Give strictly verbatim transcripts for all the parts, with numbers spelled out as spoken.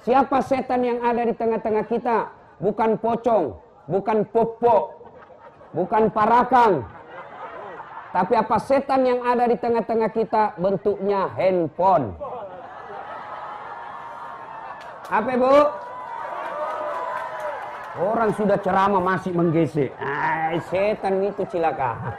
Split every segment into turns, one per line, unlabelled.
Siapa setan yang ada di tengah-tengah kita? Bukan pocong, bukan popok, bukan parakang. Tapi apa setan yang ada di tengah-tengah kita? Bentuknya handphone. Apa bu? Orang sudah ceramah masih menggesek. Ah, setan itu cilaka.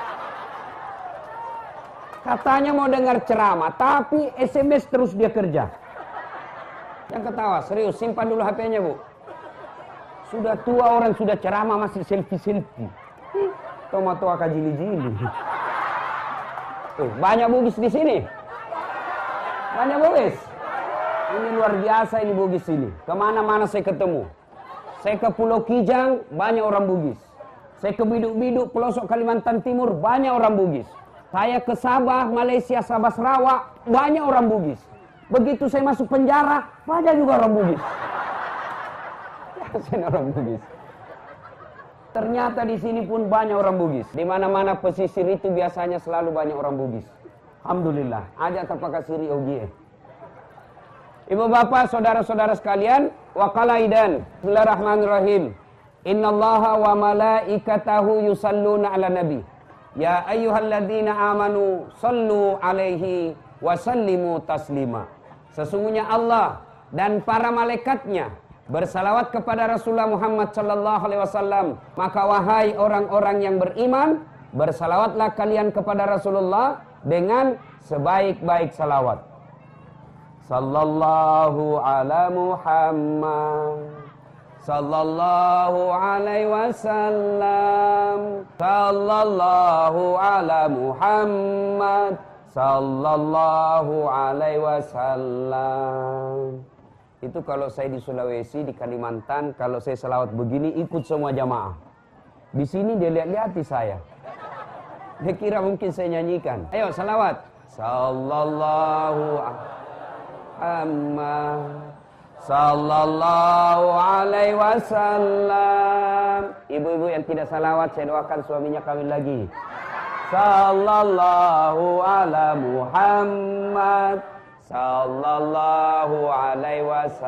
Katanya mau dengar ceramah, tapi S M S terus dia kerja. Yang ketawa, serius, simpan dulu H P-nya bu. Sudah tua orang, sudah ceramah masih selfie-selfie. Tomat-toa kajili-jili. Tuh, banyak bugis di sini. Banyak bugis. Ini luar biasa ini bugis ini. Kemana-mana saya ketemu. Saya ke Pulau Kijang, banyak orang bugis. Saya ke Biduk-Biduk, pelosok Kalimantan Timur, banyak orang bugis. Saya ke Sabah, Malaysia, Sabah Sarawak, banyak orang bugis. Begitu saya masuk penjara, banyak juga orang bugis. Ya, orang bugis. Ternyata di sini pun banyak orang bugis. Di mana-mana pesisir itu biasanya selalu banyak orang bugis. Alhamdulillah. Aja tapaka siri ogie. Ibu bapak, saudara-saudara sekalian, wa qalaidan. Bismillahirrahmanirrahim. Innallaha wa malaikatahu yusalluna ala nabi. Ya ayyuhalladzina amanu sallu alaihi wa sallimu taslima. Sesungguhnya Allah dan para malaikatnya bersalawat kepada Rasulullah Muhammad sallallahu alaihi wasallam. Maka wahai orang-orang yang beriman, bersalawatlah kalian kepada Rasulullah dengan sebaik-baik salawat. Sallallahu ala Muhammad, sallallahu alaihi wasallam, sallallahu ala Muhammad, sallallahu alaihi wasallam. Itu kalau saya di Sulawesi, di Kalimantan, kalau saya selawat begini ikut semua jamaah. Di sini dia lihat-lihati saya. Dia kira mungkin saya nyanyikan. Ayo salawat. Sallallahu Muhammad, sallallahu alaihi wasallam. Ibu-ibu yang tidak salawat, saya doakan suaminya kawin lagi. Sallallahu ala Muhammad, sallallahu alaihi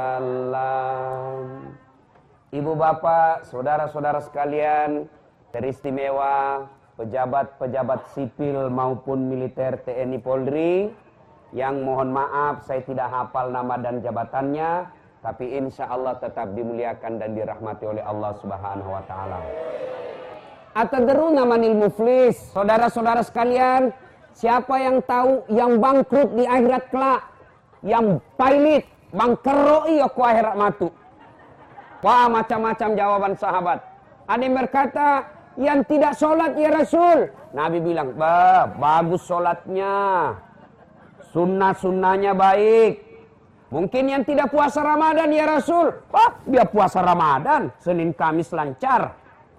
wasallam. Ibu bapak, saudara-saudara sekalian, teristimewa, pejabat-pejabat sipil maupun militer T N I Polri, yang mohon maaf saya tidak hafal nama dan jabatannya, tapi insya Allah tetap dimuliakan dan dirahmati oleh Allah Subhanahu wa taala. Atadruna manil muflis? Saudara-saudara sekalian, siapa yang tahu yang bangkrut di akhirat kelak? Yang pailit, bangkeroi aku akhirat matu. Wah, macam-macam jawaban sahabat. Ada yang berkata, yang tidak sholat ya Rasul. Nabi bilang, bah, bagus sholatnya. Sunnah-sunnahnya baik. Mungkin yang tidak puasa Ramadan ya Rasul. Wah, dia puasa Ramadan, Senin Kamis lancar.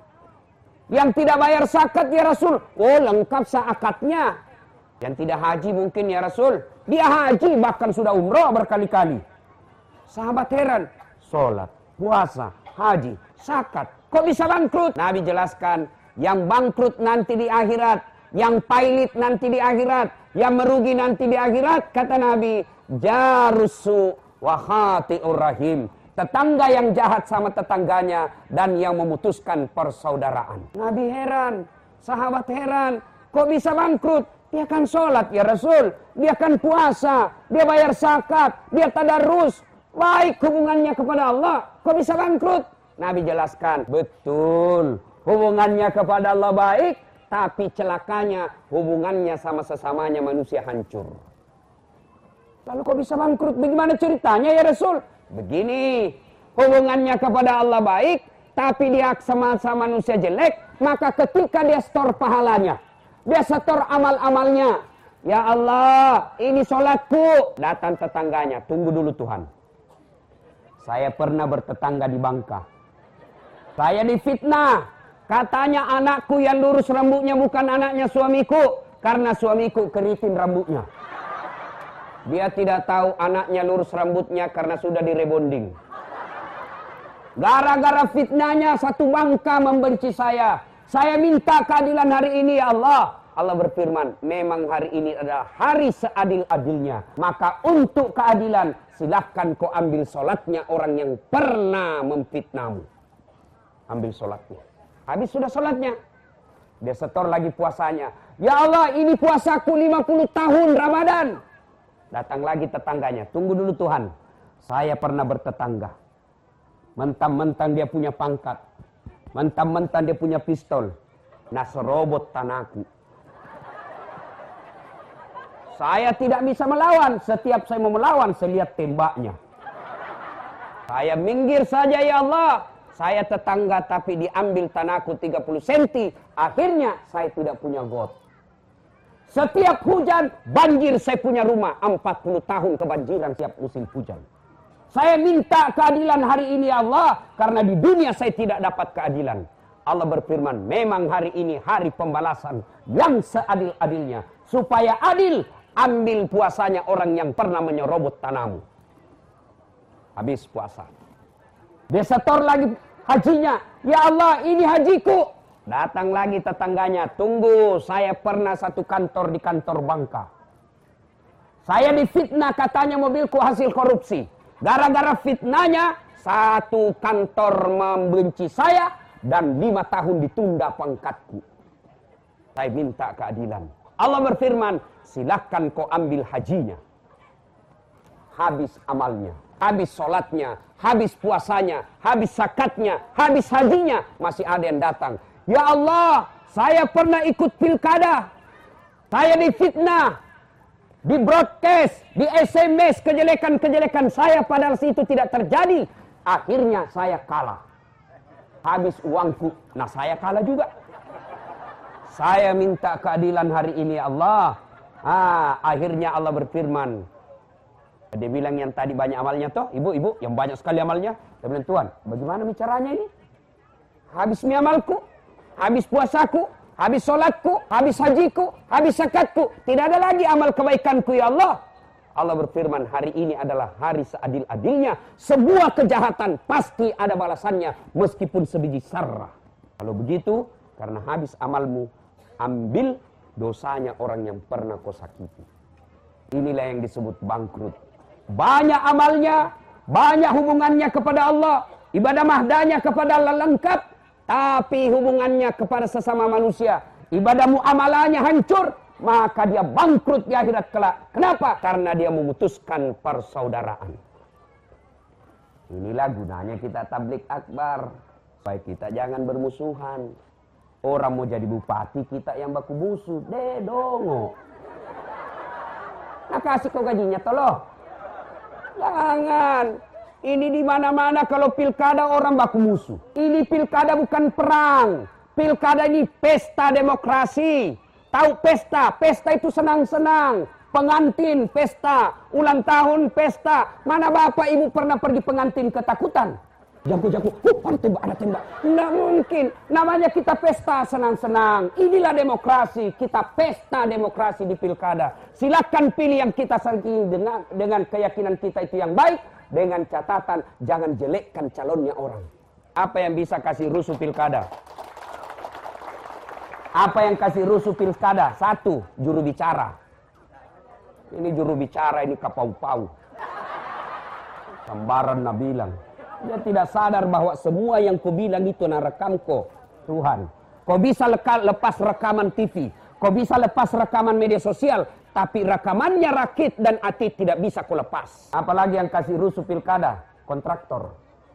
Yang tidak bayar zakat ya Rasul. Oh, lengkap zaakatnya. Yang tidak haji mungkin ya Rasul. Dia haji, bahkan sudah umroh berkali-kali. Sahabat heran. Sholat, puasa, haji, zakat. Kok bisa bangkrut? Nabi jelaskan, yang bangkrut nanti di akhirat, yang pailit nanti di akhirat, yang merugi nanti di akhirat, kata Nabi, jarusu wa khati'ur rahim. Tetangga yang jahat sama tetangganya dan yang memutuskan persaudaraan. Nabi heran, sahabat heran, kok bisa bangkrut? Dia kan sholat ya Rasul, dia kan puasa, dia bayar zakat, dia tadarus, baik hubungannya kepada Allah, kok bisa bangkrut? Nabi jelaskan, betul, hubungannya kepada Allah baik, tapi celakanya hubungannya sama sesamanya manusia hancur. Lalu kok bisa bangkrut? Bagaimana ceritanya ya Rasul? Begini, hubungannya kepada Allah baik, tapi dia sama-sama manusia jelek, maka ketika dia store pahalanya, dia setor amal-amalnya. Ya Allah, ini sholatku. Datang tetangganya, tunggu dulu Tuhan. Saya pernah bertetangga di Bangka. Saya difitnah. Katanya anakku yang lurus rambutnya bukan anaknya suamiku. Karena suamiku keriting rambutnya. Dia tidak tahu anaknya lurus rambutnya karena sudah direbonding. Gara-gara fitnahnya satu Bangka membenci saya. Saya minta keadilan hari ini ya Allah. Allah berfirman, memang hari ini adalah hari seadil-adilnya. Maka untuk keadilan, silahkan kau ambil sholatnya orang yang pernah memfitnahmu. Ambil sholatnya. Habis sudah sholatnya, dia setor lagi puasanya. Ya Allah, ini puasaku lima puluh tahun Ramadan. Datang lagi tetangganya, tunggu dulu Tuhan. Saya pernah bertetangga. Mentang-mentang dia punya pangkat. Mentang-mentang dia punya pistol. Nah, serobot tanahku. Saya tidak bisa melawan. Setiap saya mau melawan, saya lihat tembaknya. Saya minggir saja, ya Allah. Saya tetangga tapi diambil tanahku tiga puluh sentimeter. Akhirnya saya tidak punya got. Setiap hujan, banjir saya punya rumah. empat puluh tahun kebanjiran setiap musim hujan. Saya minta keadilan hari ini, ya Allah. Karena di dunia saya tidak dapat keadilan. Allah berfirman, memang hari ini hari pembalasan yang seadil-adilnya. Supaya adil, ambil puasanya orang yang pernah menyerobot tanahmu. Habis puasa. Dia setor lagi hajinya. Ya Allah, ini hajiku. Datang lagi tetangganya. Tunggu, saya pernah satu kantor di kantor Bangka. Saya difitnah katanya mobilku hasil korupsi. Gara-gara fitnahnya, satu kantor membenci saya dan lima tahun ditunda pangkatku. Saya minta keadilan. Allah berfirman, silakan kau ambil hajinya. Habis amalnya, habis sholatnya, habis puasanya, habis zakatnya, habis hajinya, masih ada yang datang. Ya Allah, saya pernah ikut pilkada. Saya difitnah, di broadcast, di S M S kejelekan-kejelekan saya padahal itu tidak terjadi. Akhirnya saya kalah. Habis uangku, nah saya kalah juga. Saya minta keadilan hari ini, ya Allah. Ah, akhirnya Allah berfirman. Dia bilang yang tadi banyak amalnya toh, ibu-ibu yang banyak sekali amalnya. Dia bilang, Tuhan, bagaimana caranya ini? Habis mi amalku, habis puasaku, habis sholatku, habis hajiku, habis zakatku. Tidak ada lagi amal kebaikanku, ya Allah. Allah berfirman, hari ini adalah hari seadil-adilnya. Sebuah kejahatan pasti ada balasannya, meskipun sebiji sarah. Kalau begitu, karena habis amalmu, ambil dosanya orang yang pernah kau sakiti. Inilah yang disebut bangkrut. Banyak amalnya, banyak hubungannya kepada Allah. Ibadah mahdanya kepada Allah lengkap, tapi hubungannya kepada sesama manusia, ibadah muamalahnya hancur, maka dia bangkrut di akhirat kelak. Kenapa? Karena dia memutuskan persaudaraan. Inilah gunanya kita tablik akbar. Supaya kita jangan bermusuhan. Orang mau jadi bupati, kita yang baku musuh. Deh dongo. Nah kasih kau gajinya tolong. Jangan. Ini di mana-mana kalau pilkada orang baku musuh. Ini pilkada bukan perang. Pilkada ini pesta demokrasi. Tahu pesta? Pesta itu senang-senang. Pengantin pesta. Ulang tahun pesta. Mana bapak ibu pernah pergi pengantin ketakutan? Jago-jago. Oh, ada tembak, ada tembak. Nggak mungkin. Namanya kita pesta senang-senang. Inilah demokrasi. Kita pesta demokrasi di pilkada. Silakan pilih yang kita saking dengan, dengan keyakinan kita itu yang baik. Dengan catatan jangan jelekkan calonnya orang. Apa yang bisa kasih rusuh pilkada? Apa yang kasih rusuh pilkada? Satu, juru bicara. Ini juru bicara ini kapau-pau. Sambaran nak bilang. Dia tidak sadar bahwa semua yang kau bilang itu nak rekam kau. Tuhan. Kau bisa leka, lepas rekaman T V. Kau bisa lepas rekaman media sosial. Tapi rekamannya rakit dan atid tidak bisa kau lepas. Apalagi yang kasih rusuh pilkada? Kontraktor.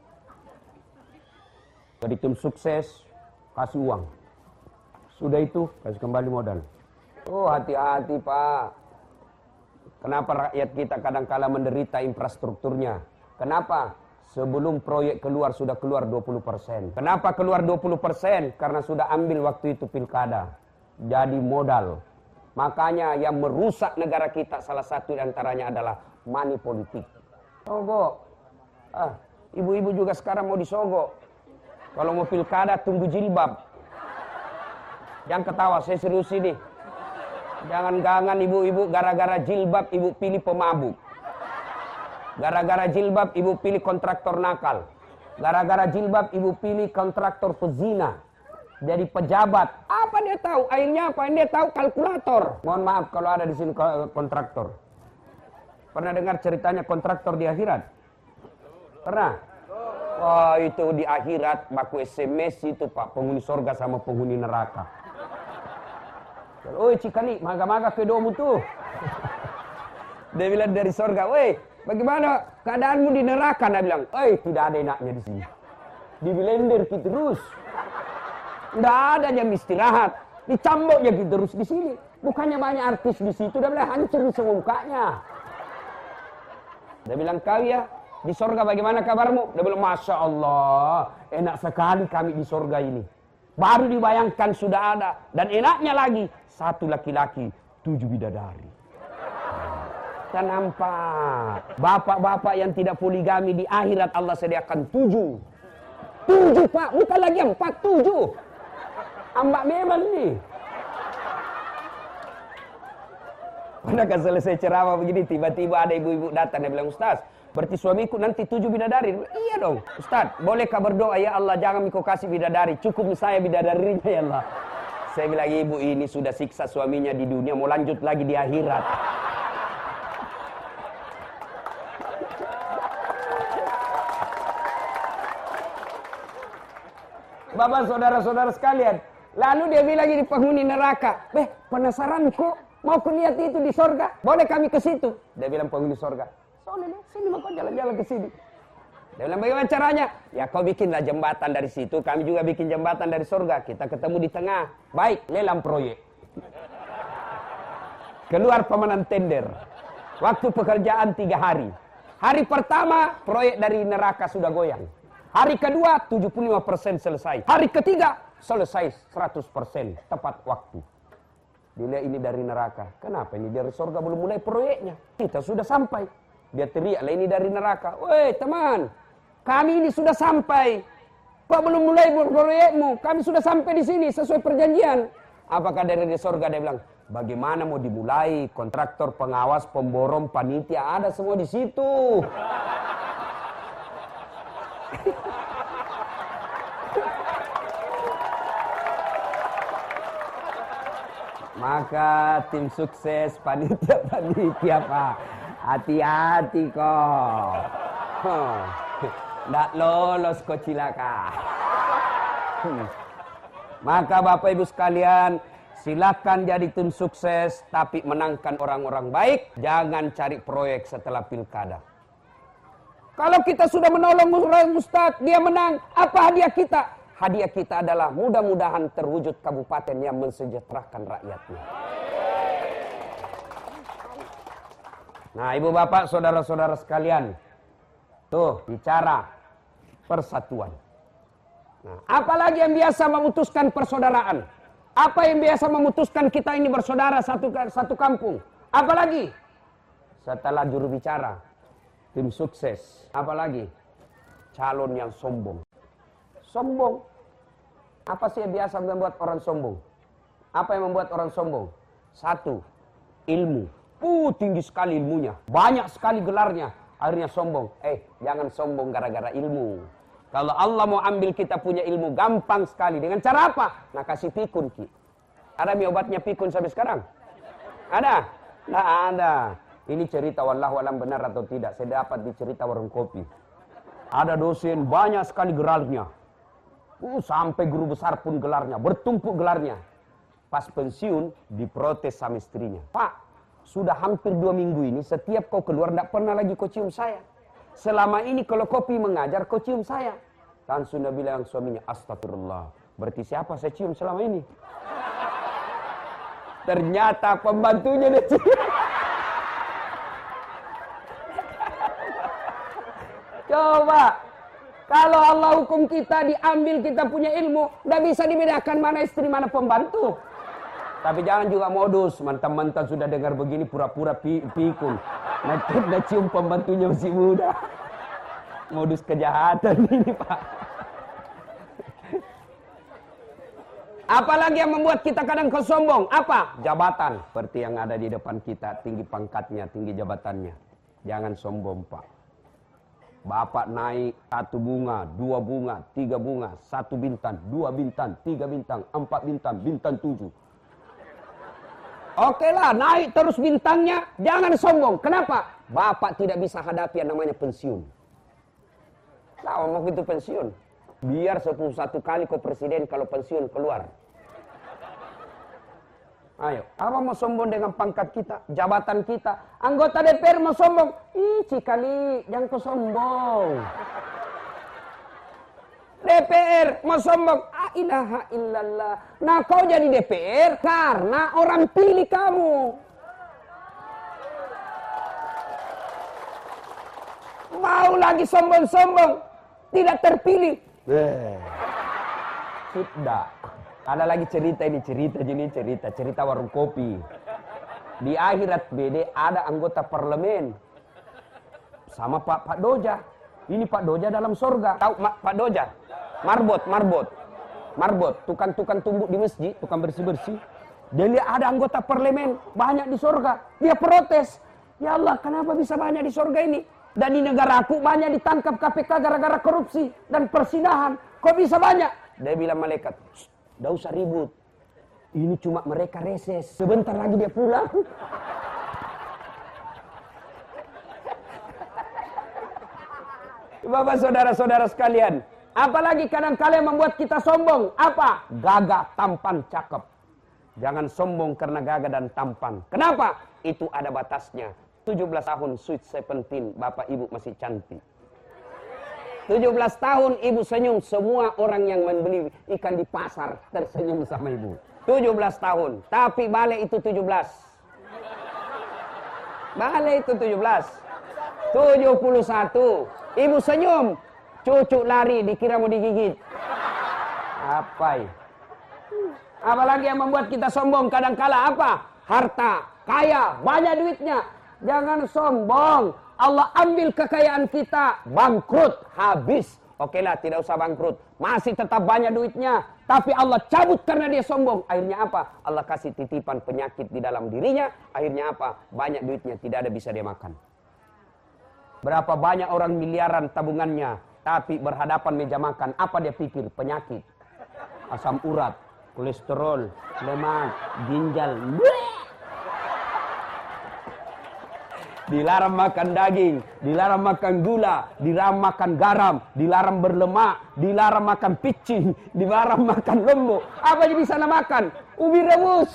Jadi tim sukses, kasih uang. Sudah itu, kasih kembali modal. Oh hati-hati Pak. Kenapa rakyat kita kadang-kala menderita infrastrukturnya? Kenapa? Sebelum proyek keluar sudah keluar dua puluh persen. Kenapa keluar dua puluh persen? Karena sudah ambil waktu itu pilkada. Jadi modal. Makanya yang merusak negara kita salah satu diantaranya adalah money politik. Sogok. Ah, ibu-ibu juga sekarang mau disogok. Kalau mau pilkada tunggu jilbab. Jangan ketawa, saya serius ini. Jangan-jangan ibu-ibu gara-gara jilbab ibu pilih pemabuk. Gara-gara jilbab ibu pilih kontraktor nakal. Gara-gara jilbab ibu pilih kontraktor pezina. Jadi pejabat. Apa dia Dia tahu airnya apa, dia tahu kalkulator. Mohon maaf kalau ada di sini kontraktor. Pernah dengar ceritanya kontraktor di akhirat? Pernah? Wah, itu di akhirat baku S M S itu Pak, penghuni sorga sama penghuni neraka. Oi Cikani, maga-maga kedomu tuh. Dia bilang dari sorga, woi, bagaimana keadaanmu di neraka? Dia bilang, oi, tidak ada enaknya di sini. Di blender gitu terus. Tidak ada jam istirahat. Dicamboknya gitu terus di sini. Bukannya banyak artis di situ, dia bilang hancur semua mukanya. Dia bilang, kau ya, di sorga bagaimana kabarmu? Dia bilang, Masya Allah, enak sekali kami di sorga ini. Baru dibayangkan sudah ada. Dan enaknya lagi, satu laki-laki, tujuh bidadari. Kita nampak. Bapak-bapak yang tidak poligami di akhirat Allah sediakan tujuh. Tujuh Pak, bukan lagi empat, tujuh. Ambak memang nih. Pernah kan selesai ceramah begini, tiba-tiba ada ibu-ibu datang, dia bilang, Ustaz, berarti suamiku nanti tujuh bidadari. Iya dong, Ustaz, bolehkah berdoa, ya Allah jangan mikau kasih bidadari, cukup saya bidadarinya ya Allah. Saya bilang, ibu ini sudah siksa suaminya di dunia, mau lanjut lagi di akhirat. Bapak saudara-saudara sekalian, lalu dia bilang ini penghuni neraka, beh penasaran kok, mau kulihat itu di sorga, boleh kami ke situ? Dia bilang penghuni sorga, soalnya sini mau kau jalan-jalan ke sini. Dia bilang bagaimana caranya? Ya kau bikinlah jembatan dari situ, kami juga bikin jembatan dari sorga, kita ketemu di tengah. Baik, lelang proyek. Keluar pemenang tender. Waktu pekerjaan tiga hari. Hari pertama proyek dari neraka sudah goyang. Hari kedua tujuh puluh lima persen selesai. Hari ketiga selesai seratus persen tepat waktu. Dilihat ini dari neraka. Kenapa ini dari surga belum mulai proyeknya? Kita sudah sampai. Dia teriaklah ini dari neraka. Woi teman, kami ini sudah sampai. Kok belum mulai proyekmu? Kami sudah sampai di sini sesuai perjanjian. Apakah dari surga? Dia bilang, bagaimana mau dimulai? Kontraktor, pengawas, pemborong, panitia ada semua di situ. Maka tim sukses, panitia-panitia Pak, hati-hati kok. Nggak lolos kok cilaka. Maka Bapak Ibu sekalian, silakan jadi tim sukses, tapi menangkan orang-orang baik. Jangan cari proyek setelah pilkada. Kalau kita sudah menolong Ustadz, dia menang, apa hadiah kita? Hadiah kita adalah mudah-mudahan terwujud kabupaten yang mensejahterakan rakyatnya. Nah, ibu bapak, saudara-saudara sekalian, tuh bicara persatuan. Nah, apalagi yang biasa memutuskan persaudaraan? Apa yang biasa memutuskan kita ini bersaudara satu satu kampung? Apalagi setelah juru bicara, tim sukses, apalagi calon yang sombong. Sombong. Apa sih yang biasa membuat orang sombong? Apa yang membuat orang sombong? Satu, ilmu. Uh, tinggi sekali ilmunya. Banyak sekali gelarnya. Akhirnya sombong. Eh, jangan sombong gara-gara ilmu. Kalau Allah mau ambil kita punya ilmu, gampang sekali. Dengan cara apa? Nah, kasih pikun, Ki. Ada mi obatnya pikun sampai sekarang? Ada? Nah, ada. Ini cerita wallahu alam benar atau tidak. Saya dapat di cerita warung kopi. Ada dosen banyak sekali gelarnya. Uh, sampai guru besar pun gelarnya, bertumpuk gelarnya. Pas pensiun, diprotes sama istrinya. Pak, sudah hampir dua minggu ini, setiap kau keluar, tidak pernah lagi kau cium saya. Selama ini kalau kopi mengajar, kau cium saya. Langsung dia bilang suaminya, astagfirullah. Berarti siapa saya cium selama ini? Ternyata pembantunya dia cium. Coba. Kalau Allah hukum kita diambil kita punya ilmu, tidak bisa dibedakan mana istri mana pembantu. Tapi jangan juga modus, mantan-mantan sudah dengar begini pura-pura pi pikun. Nanti udah cium pembantunya masih muda. Modus kejahatan ini Pak. Apalagi yang membuat kita kadang kesombong? Apa? Jabatan. Seperti yang ada di depan kita, tinggi pangkatnya, tinggi jabatannya. Jangan sombong Pak. Bapak naik satu bunga, dua bunga, tiga bunga, satu bintang, dua bintang, tiga bintang, empat bintang, bintang tujuh. Oke lah, naik terus bintangnya, jangan sombong. Kenapa? Bapak tidak bisa hadapi yang namanya pensiun. Nah, mau gitu pensiun. Biar sepuluh satu kali kau presiden kalau pensiun keluar. Ayo, apa mau sombong dengan pangkat kita, jabatan kita? Anggota D P R mau sombong? Ih, cikali, jangan kau sombong. D P R mau sombong? Ah, ilaha illallah. Nah, kau jadi D P R karena orang pilih kamu. Mau lagi sombong-sombong, tidak terpilih. Eh, sudah. Ada lagi cerita ini, cerita ini, cerita, cerita warung kopi. Di akhirat B D ada anggota parlemen sama Pak Pak Doja. Ini Pak Doja dalam surga. Tahu Ma, Pak Doja? Marbot, marbot. Marbot, tukang-tukang tumbuk di masjid, tukang bersih-bersih. Dia lihat ada anggota parlemen banyak di surga. Dia protes. Ya Allah, kenapa bisa banyak di surga ini? Dan di negaraku banyak ditangkap K P K gara-gara korupsi dan persinahan. Kok bisa banyak? Dia bilang malaikat, "Tidak usah ribut. Ini cuma mereka reses. Sebentar lagi dia pulang." Bapak saudara-saudara sekalian, apalagi kadang kalian membuat kita sombong. Apa? Gagah, tampan, cakep. Jangan sombong karena gagah dan tampan. Kenapa? Itu ada batasnya. tujuh belas tahun, sweet seventeen, bapak ibu masih cantik. tujuh belas tahun ibu senyum, semua orang yang membeli ikan di pasar tersenyum sama ibu. tujuh belas tahun, tapi balik itu tujuh belas. Balik itu tujuh belas. tujuh puluh satu, ibu senyum, cucu lari dikira mau digigit. Apa? Apalagi yang membuat kita sombong kadangkala apa? Harta, kaya, banyak duitnya. Jangan sombong. Allah ambil kekayaan kita, bangkrut, habis. Oke lah, tidak usah bangkrut. Masih tetap banyak duitnya. Tapi Allah cabut karena dia sombong. Akhirnya apa? Allah kasih titipan penyakit di dalam dirinya. Akhirnya apa? Banyak duitnya, tidak ada bisa dia makan. Berapa banyak orang miliaran tabungannya, tapi berhadapan meja makan. Apa dia pikir? Penyakit. Asam urat, kolesterol, lemak, ginjal. Dilarang makan daging, dilarang makan gula, dilarang makan garam, dilarang berlemak, dilarang makan picing, dilarang makan lembu. Apa yang bisa makan? Ubi rebus.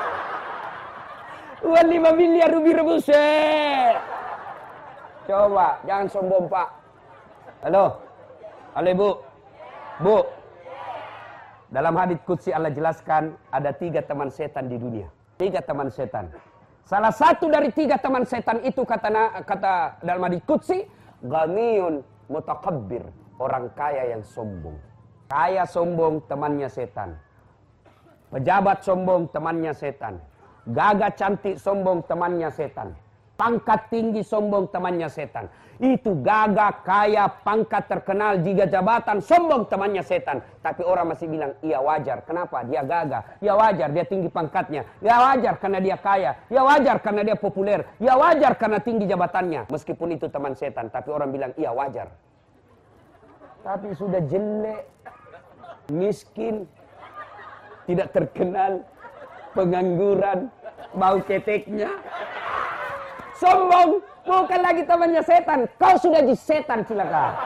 Uang lima miliar ubi rebus. Eh. Coba, jangan sombong Pak. Halo, halo Ibu. Bu, dalam hadits qudsi Allah jelaskan ada tiga teman setan di dunia. Tiga teman setan. Salah satu dari tiga teman setan itu kata kata dalam hadits qudsi, ghaniyun mutakabbir, orang kaya yang sombong. Kaya sombong temannya setan. Pejabat sombong temannya setan. Gagah cantik sombong temannya setan. Pangkat tinggi sombong temannya setan. Itu gagah, kaya, pangkat terkenal, jika jabatan, sombong temannya setan. Tapi orang masih bilang, iya wajar. Kenapa? Dia gagah. Ya wajar, dia tinggi pangkatnya. Ya wajar karena dia kaya. Ya wajar karena dia populer. Ya wajar karena tinggi jabatannya. Meskipun itu teman setan, tapi orang bilang, iya wajar. Tapi sudah jelek, miskin, tidak terkenal, pengangguran, bau keteknya. Sombong, bukan lagi temannya setan. Kau sudah di setan, silakan.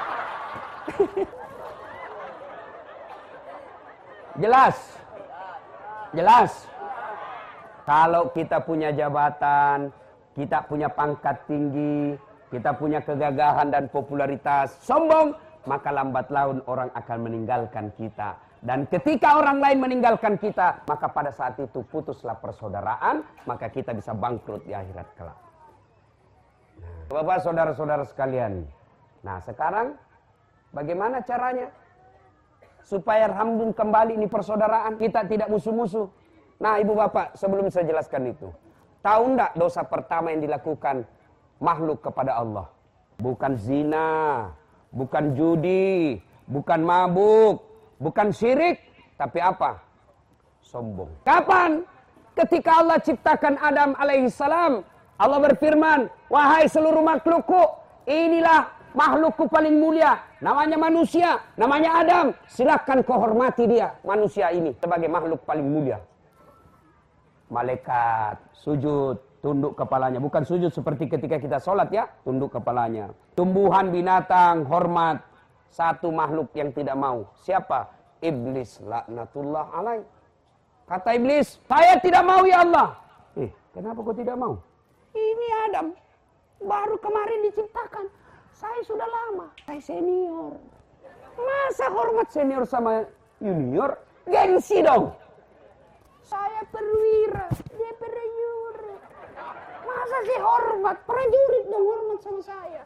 Jelas? Jelas? Kalau kita punya jabatan, kita punya pangkat tinggi, kita punya kegagahan dan popularitas, sombong, maka lambat laun orang akan meninggalkan kita. Dan ketika orang lain meninggalkan kita, maka pada saat itu putuslah persaudaraan, maka kita bisa bangkrut di akhirat kelak. Nah, Bapak, saudara-saudara sekalian. Nah, sekarang bagaimana caranya supaya rambung kembali ini persaudaraan, kita tidak musuh-musuh? Nah, Ibu Bapak, sebelum saya jelaskan itu, tahu enggak dosa pertama yang dilakukan makhluk kepada Allah? Bukan zina, bukan judi, bukan mabuk, bukan syirik, tapi apa? Sombong. Kapan? Ketika Allah ciptakan Adam alaihissalam, Allah berfirman, wahai seluruh makhlukku, inilah makhlukku paling mulia, namanya manusia, namanya Adam. Silakan kau hormati dia, manusia ini sebagai makhluk paling mulia. Malaikat sujud, tunduk kepalanya. Bukan sujud seperti ketika kita sholat ya, tunduk kepalanya. Tumbuhan, binatang, hormat. Satu makhluk yang tidak mau. Siapa? Iblis laknatullah alaih. Kata iblis, saya tidak mau ya Allah. Eh, kenapa kau tidak mau? Ini Adam, baru kemarin diciptakan. Saya sudah lama, saya senior. Masa hormat senior sama junior? Gengsi dong. Saya perwira, dia prajurit. Masa sih hormat? Prajurit dong hormat sama saya.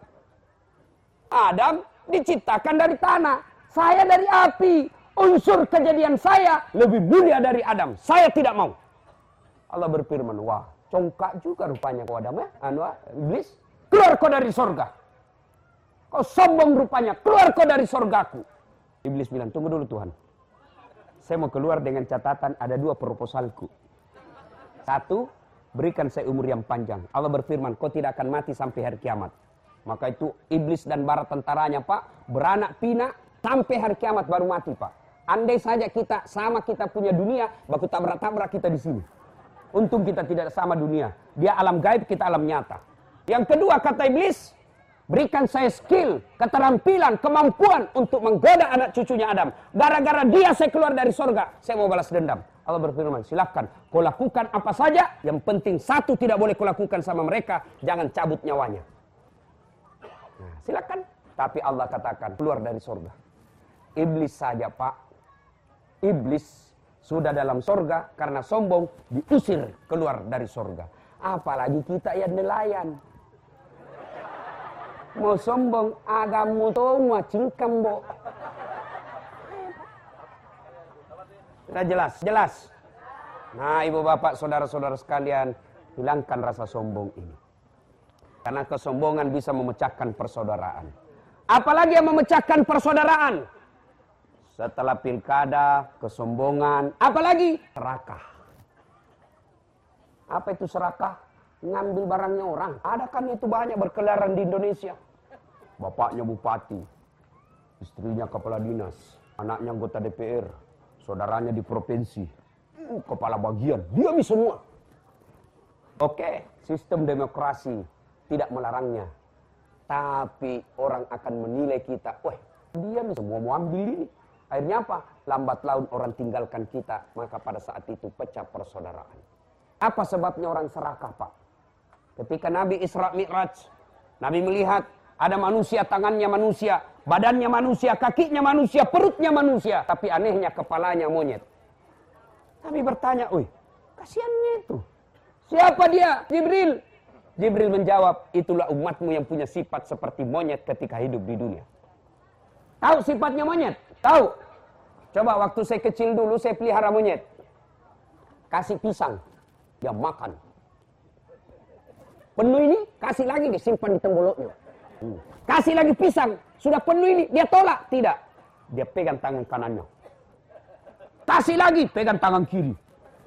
Adam diciptakan dari tanah, saya dari api. Unsur kejadian saya lebih mulia dari Adam. Saya tidak mau. Allah berfirman, wah, congkak juga rupanya kau Adam ya, anu iblis. Keluar kau dari sorga. Kau sombong rupanya, keluar kau dari sorgaku. Iblis bilang, tunggu dulu Tuhan. Saya mau keluar dengan catatan ada dua proposalku. Satu, berikan saya umur yang panjang. Allah berfirman, kau tidak akan mati sampai hari kiamat. Maka itu iblis dan bara tentaranya Pak, beranak pinak sampai hari kiamat baru mati Pak. Andai saja kita sama kita punya dunia, baku tabrak-tabrak kita di sini. Untung kita tidak sama dunia. Dia alam gaib, kita alam nyata. Yang kedua kata iblis, berikan saya skill, keterampilan, kemampuan untuk menggoda anak cucunya Adam. Gara-gara dia saya keluar dari sorga, saya mau balas dendam. Allah berfirman, silakan kau lakukan apa saja. Yang penting satu tidak boleh kau lakukan sama mereka, jangan cabut nyawanya. Nah, silakan. Tapi Allah katakan, keluar dari sorga. Iblis saja Pak, iblis sudah dalam sorga karena sombong diusir keluar dari sorga. Apalagi kita yang nelayan. Mau sombong agamu tuh mau cingkam bo. Sudah jelas, jelas. Nah ibu bapak saudara-saudara sekalian, hilangkan rasa sombong ini. Karena kesombongan bisa memecahkan persaudaraan. Apalagi yang memecahkan persaudaraan? Setelah pilkada, kesombongan, apalagi serakah. Apa itu serakah? Ngambil barangnya orang. Ada kan itu banyak berkeliaran di Indonesia. Bapaknya bupati, istrinya kepala dinas, anaknya anggota D P R, saudaranya di provinsi, uh, kepala bagian, dia bisa semua. Oke, sistem demokrasi tidak melarangnya. Tapi orang akan menilai kita, wah dia bisa semua mau ambil ini. Akhirnya apa? Lambat laun orang tinggalkan kita, maka pada saat itu pecah persaudaraan. Apa sebabnya orang serakah Pak? Ketika Nabi Isra Mi'raj, Nabi melihat ada manusia, tangannya manusia, badannya manusia, kakinya manusia, perutnya manusia. Tapi anehnya kepalanya monyet. Nabi bertanya, wih, kasihannya itu. Siapa dia? Jibril. Jibril menjawab, itulah umatmu yang punya sifat seperti monyet ketika hidup di dunia. Tahu sifatnya monyet? Tahu. Coba waktu saya kecil dulu, saya pelihara monyet. Kasih pisang, dia makan. Penuh ini, kasih lagi, disimpan di temboloknya. Hmm. Kasih lagi pisang, sudah penuh ini, dia tolak. Tidak, dia pegang tangan kanannya. Kasih lagi, pegang tangan kiri.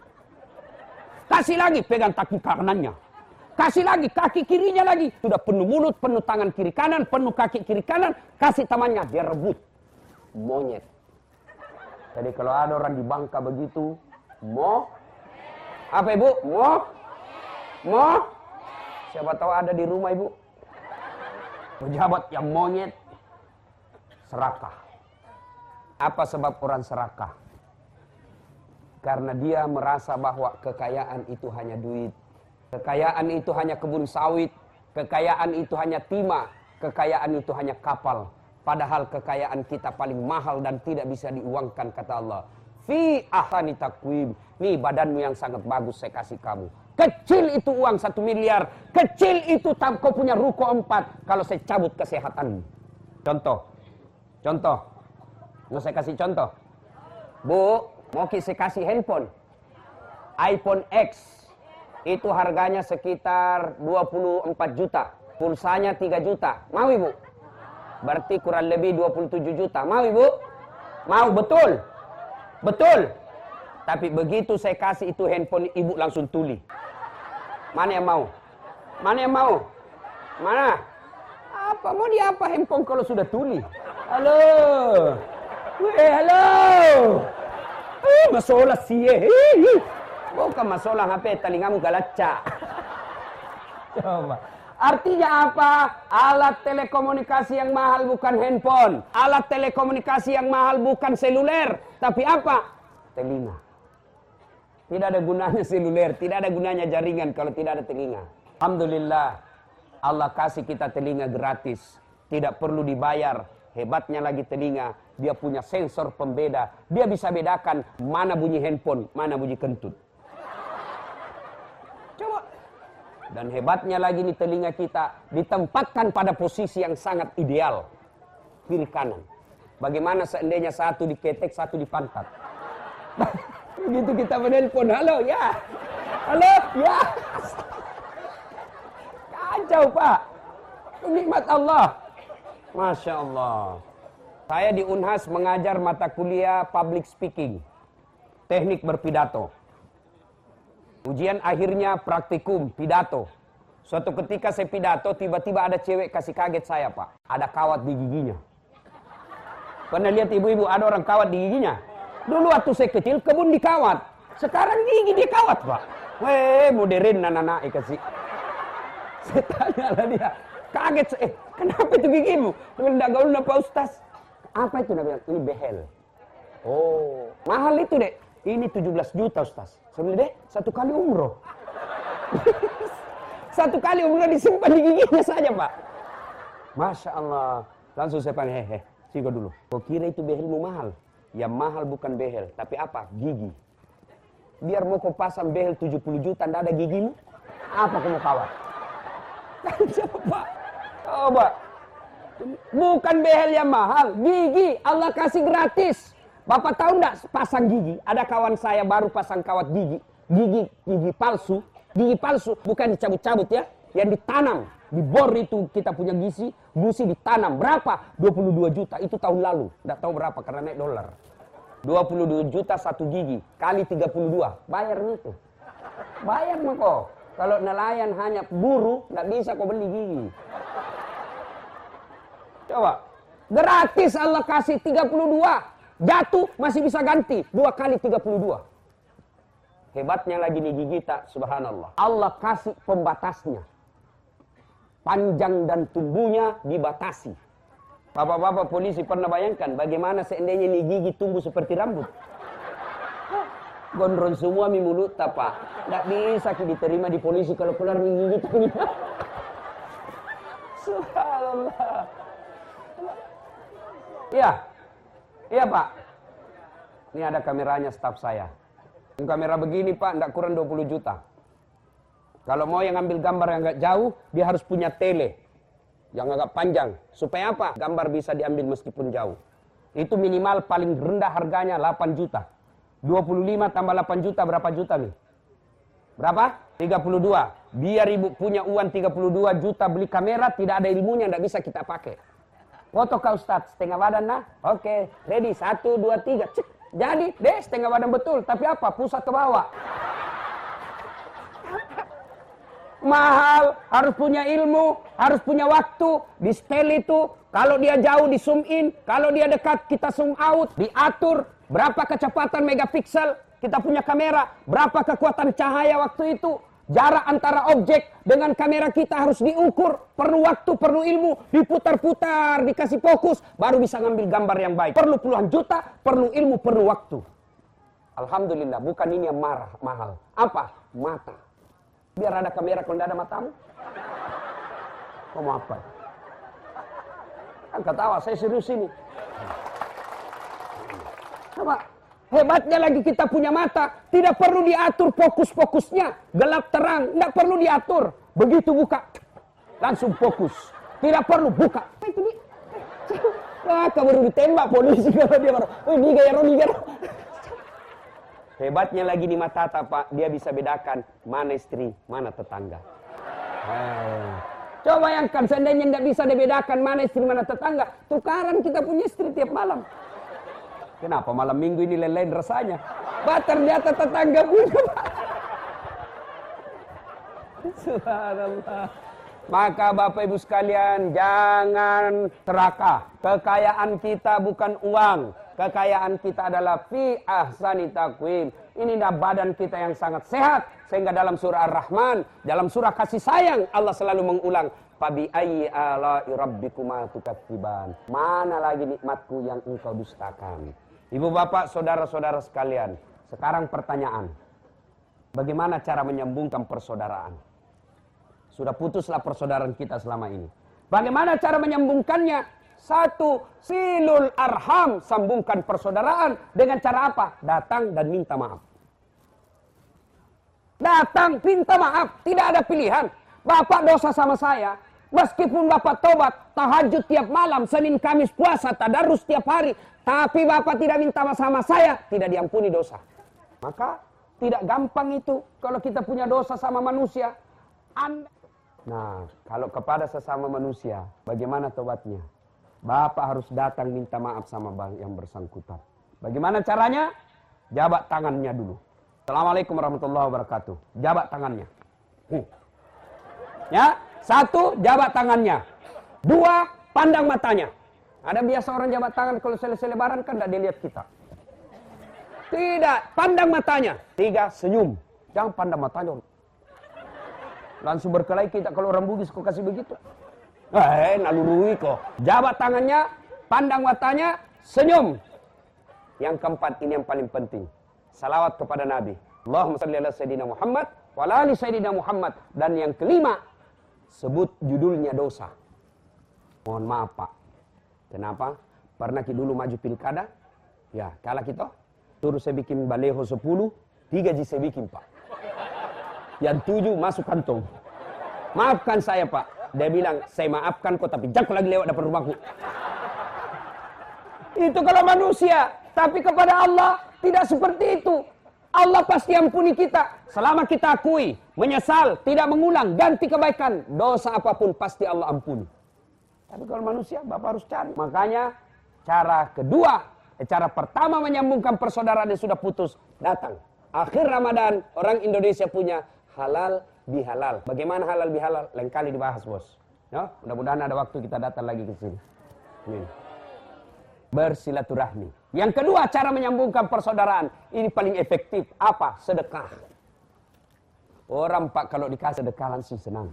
Kasih lagi, pegang kaki kanannya. Kasih lagi, kaki kirinya lagi. Sudah penuh mulut, penuh tangan kiri kanan, penuh kaki kiri kanan. Kasih tamannya, dia rebut. Monyet. Jadi kalau ada orang di Bangka begitu, mo, apa ibu? Mo, mo, siapa tahu ada di rumah ibu. Pejabat yang monyet, serakah. Apa sebab orang serakah? Karena dia merasa bahwa kekayaan itu hanya duit. Kekayaan itu hanya kebun sawit. Kekayaan itu hanya timah. Kekayaan itu hanya kapal. Padahal kekayaan kita paling mahal dan tidak bisa diuangkan, kata Allah. Fi ahsani taqwim. Nih badanmu yang sangat bagus saya kasih kamu. Kecil itu uang satu miliar. Kecil itu kau punya ruko empat. Kalau saya cabut kesehatanmu. Contoh. Contoh. Mau saya kasih contoh. Bu, mau saya kasih handphone. iPhone X. Itu harganya sekitar dua puluh empat juta. Pulsanya tiga juta. Mau ibu? Berarti kurang lebih dua puluh tujuh juta. Mau ibu? Mau, betul. Betul. Tapi begitu saya kasih itu handphone, ibu langsung tuli. Mana yang mau? Mana yang mau? Mana? Apa? Mau di apa handphone kalau sudah tuli? Halo. Weh, halo. Eh, masalah sih. Bukan masalah H P, telingamu galacak. Coba. Artinya apa? Alat telekomunikasi yang mahal bukan handphone. Alat telekomunikasi yang mahal bukan seluler. Tapi apa? Telinga. Tidak ada gunanya seluler, tidak ada gunanya jaringan kalau tidak ada telinga. Alhamdulillah, Allah kasih kita telinga gratis. Tidak perlu dibayar. Hebatnya lagi telinga, dia punya sensor pembeda. Dia bisa bedakan mana bunyi handphone, mana bunyi kentut. Coba. Dan hebatnya lagi nih telinga kita ditempatkan pada posisi yang sangat ideal. Kiri kanan. Bagaimana seandainya satu di ketek, satu di pantat. Begitu kita menelpon, halo ya. Halo ya. Kacau Pak. Nikmat Allah. Masya Allah. Saya di Unhas mengajar mata kuliah public speaking. Teknik berpidato. Ujian akhirnya praktikum, pidato. Suatu ketika saya pidato, tiba-tiba ada cewek kasih kaget saya, Pak. Ada kawat di giginya. Pernah lihat ibu-ibu ada orang kawat di giginya? Dulu waktu saya kecil, kebun dikawat. Sekarang gigi dia kawat, Pak. Weh, modern anak-anak kasih. Saya tanya lah dia. Kaget, eh kenapa itu gigimu? Tidak gaul Pak Ustaz. Apa itu? Dia bilang, ini behel. Oh, mahal itu dek. Ini tujuh belas juta Ustaz. Saya bilang, dek, satu kali umroh. Satu kali umroh disimpan di giginya saja, Pak. Masya Allah. Langsung saya panggil, hehe, sigo dulu. Kau kira itu behelmu mahal? Yang mahal bukan behel, tapi apa? Gigi. Biar mau kau pasang behel tujuh puluh juta, tidak ada gigimu, apa kau mau kawat? Coba, coba. Bukan behel yang mahal, gigi. Allah kasih gratis. Bapak tahu enggak pasang gigi? Ada kawan saya baru pasang kawat gigi. Gigi gigi palsu. Gigi palsu bukan dicabut-cabut ya. Yang ditanam. Di bor itu kita punya gizi. Gusi ditanam. Berapa? dua puluh dua juta. Itu tahun lalu. Enggak tahu berapa karena naik dolar. dua puluh dua juta satu gigi. Kali tiga puluh dua. Bayar itu. Bayar mah kok. Kalau nelayan hanya buru, enggak bisa kau beli gigi. Coba. Gratis Allah kasih tiga puluh dua. Jatuh masih bisa ganti. Dua kali tiga puluh dua. Hebatnya lagi nih gigi tak, subhanallah. Allah kasih pembatasnya. Panjang dan tumbuhnya dibatasi. Bapak-bapak polisi pernah bayangkan bagaimana seandainya nih gigi tumbuh seperti rambut? Gondrong semua mi mulut Pak. Tidak bisa diterima di polisi kalau keluar gigi itu. Subhanallah. Iya. Iya Pak. Ini ada kameranya staf saya. Kamera begini Pak, tidak kurang dua puluh juta. Kalau mau yang ambil gambar yang agak jauh, dia harus punya tele. Yang agak panjang. Supaya apa? Gambar bisa diambil meskipun jauh. Itu minimal paling rendah harganya delapan juta. dua puluh lima tambah delapan juta, berapa juta nih? Berapa? tiga puluh dua. Biar ibu punya uang tiga puluh dua juta beli kamera, tidak ada ilmunya, tidak bisa kita pakai. Foto kau Ustaz, setengah badan nah. Oke, ready, satu, dua, tiga. Cek. Jadi, deh setengah badan betul. Tapi apa? Pusat ke bawah. Mahal, harus punya ilmu, harus punya waktu. Di setel itu, kalau dia jauh di zoom in, kalau dia dekat kita zoom out. Diatur berapa kecepatan megapiksel kita punya kamera, berapa kekuatan cahaya waktu itu. Jarak antara objek dengan kamera kita harus diukur. Perlu waktu, perlu ilmu. Diputar-putar, dikasih fokus. Baru bisa ngambil gambar yang baik. Perlu puluhan juta, perlu ilmu, perlu waktu. Alhamdulillah, bukan ini yang marah, mahal. Apa? Mata. Biar ada kamera kalau tidak ada matamu. Kau mau apa? Kan ketawa, saya serius ini. Coba. Hebatnya lagi kita punya mata. Tidak perlu diatur fokus-fokusnya. Gelap terang. Tidak perlu diatur. Begitu buka. Langsung fokus. Tidak perlu buka. Itu nih. Wah, kamu ditembak polisi kalau dia baru. Oh, ini gaya Roni gaya. Hebatnya lagi di mata Pak. Dia bisa bedakan mana istri, mana tetangga. Hey. Coba bayangkan seandainya tidak bisa dibedakan mana istri, mana tetangga. Tukaran kita punya istri tiap malam. Kenapa malam minggu ini lain-lain rasanya? Bah, ternyata tetangga punya. Subhanallah. Maka Bapak Ibu sekalian, jangan serakah. Kekayaan kita bukan uang. Kekayaan kita adalah fi ahsani taqwim. Ini dah badan kita yang sangat sehat. Sehingga dalam surah Ar-Rahman, dalam surah kasih sayang, Allah selalu mengulang, Fabi ayyi ala'i rabbikuma tukadziban. Mana lagi nikmatku yang engkau dustakan. Ibu bapak, saudara-saudara sekalian. Sekarang pertanyaan. Bagaimana cara menyambungkan persaudaraan? Sudah putuslah persaudaraan kita selama ini. Bagaimana cara menyambungkannya? Satu, silul arham, sambungkan persaudaraan. Dengan cara apa? Datang dan minta maaf. Datang, minta maaf. Tidak ada pilihan. Bapak dosa sama saya. Meskipun Bapak tobat, tahajud tiap malam, Senin, Kamis, puasa, tadarus tiap hari. Tapi Bapak tidak minta maaf sama saya, tidak diampuni dosa. Maka tidak gampang itu kalau kita punya dosa sama manusia. Anda Nah, kalau kepada sesama manusia, bagaimana tobatnya? Bapak harus datang minta maaf sama yang bersangkutan. Bagaimana caranya? Jabat tangannya dulu. Assalamualaikum warahmatullahi wabarakatuh. Jabat tangannya. Hmm. Ya, satu, jabat tangannya. Dua, pandang matanya. Ada biasa orang jabat tangan kalau selesai lebaran kan tidak dilihat kita. Tidak, pandang matanya. Tiga, senyum. Jangan pandang matanya. Langsung berkelahi kita kalau orang Bugis kok kasih begitu. Eh, nalurui kok. Jabat tangannya, pandang matanya, senyum. Yang keempat, ini yang paling penting. Salawat kepada Nabi. Allahumma salli ala Sayyidina Muhammad, wa ala ali Sayyidina Muhammad. Dan yang kelima, sebut judulnya dosa. Mohon maaf Pak. Kenapa? Pernah kita dulu maju pilkada. Ya, kalah kita. Terus saya bikin baleho sepuluh, tiga ji saya bikin Pak. Yang tujuh masuk kantong. Maafkan saya Pak. Dia bilang, saya maafkan kok tapi jangan lagi lewat depan rumahku. Itu kalau manusia. Tapi kepada Allah tidak seperti itu. Allah pasti ampuni kita. Selama kita akui, menyesal, tidak mengulang, ganti kebaikan. Dosa apapun pasti Allah ampuni. Tapi kalau manusia, Bapak harus cari. Makanya cara kedua, cara pertama menyambungkan persaudaraan yang sudah putus, datang. Akhir Ramadan, orang Indonesia punya halal bihalal. Bagaimana halal bihalal? Lain kali dibahas, bos. Ya, mudah-mudahan ada waktu kita datang lagi ke sini. Amin. Bersilaturahmi. Yang kedua, cara menyambungkan persaudaraan. Ini paling efektif. Apa? Sedekah. Orang Pak kalau dikasih sedekah langsung senang.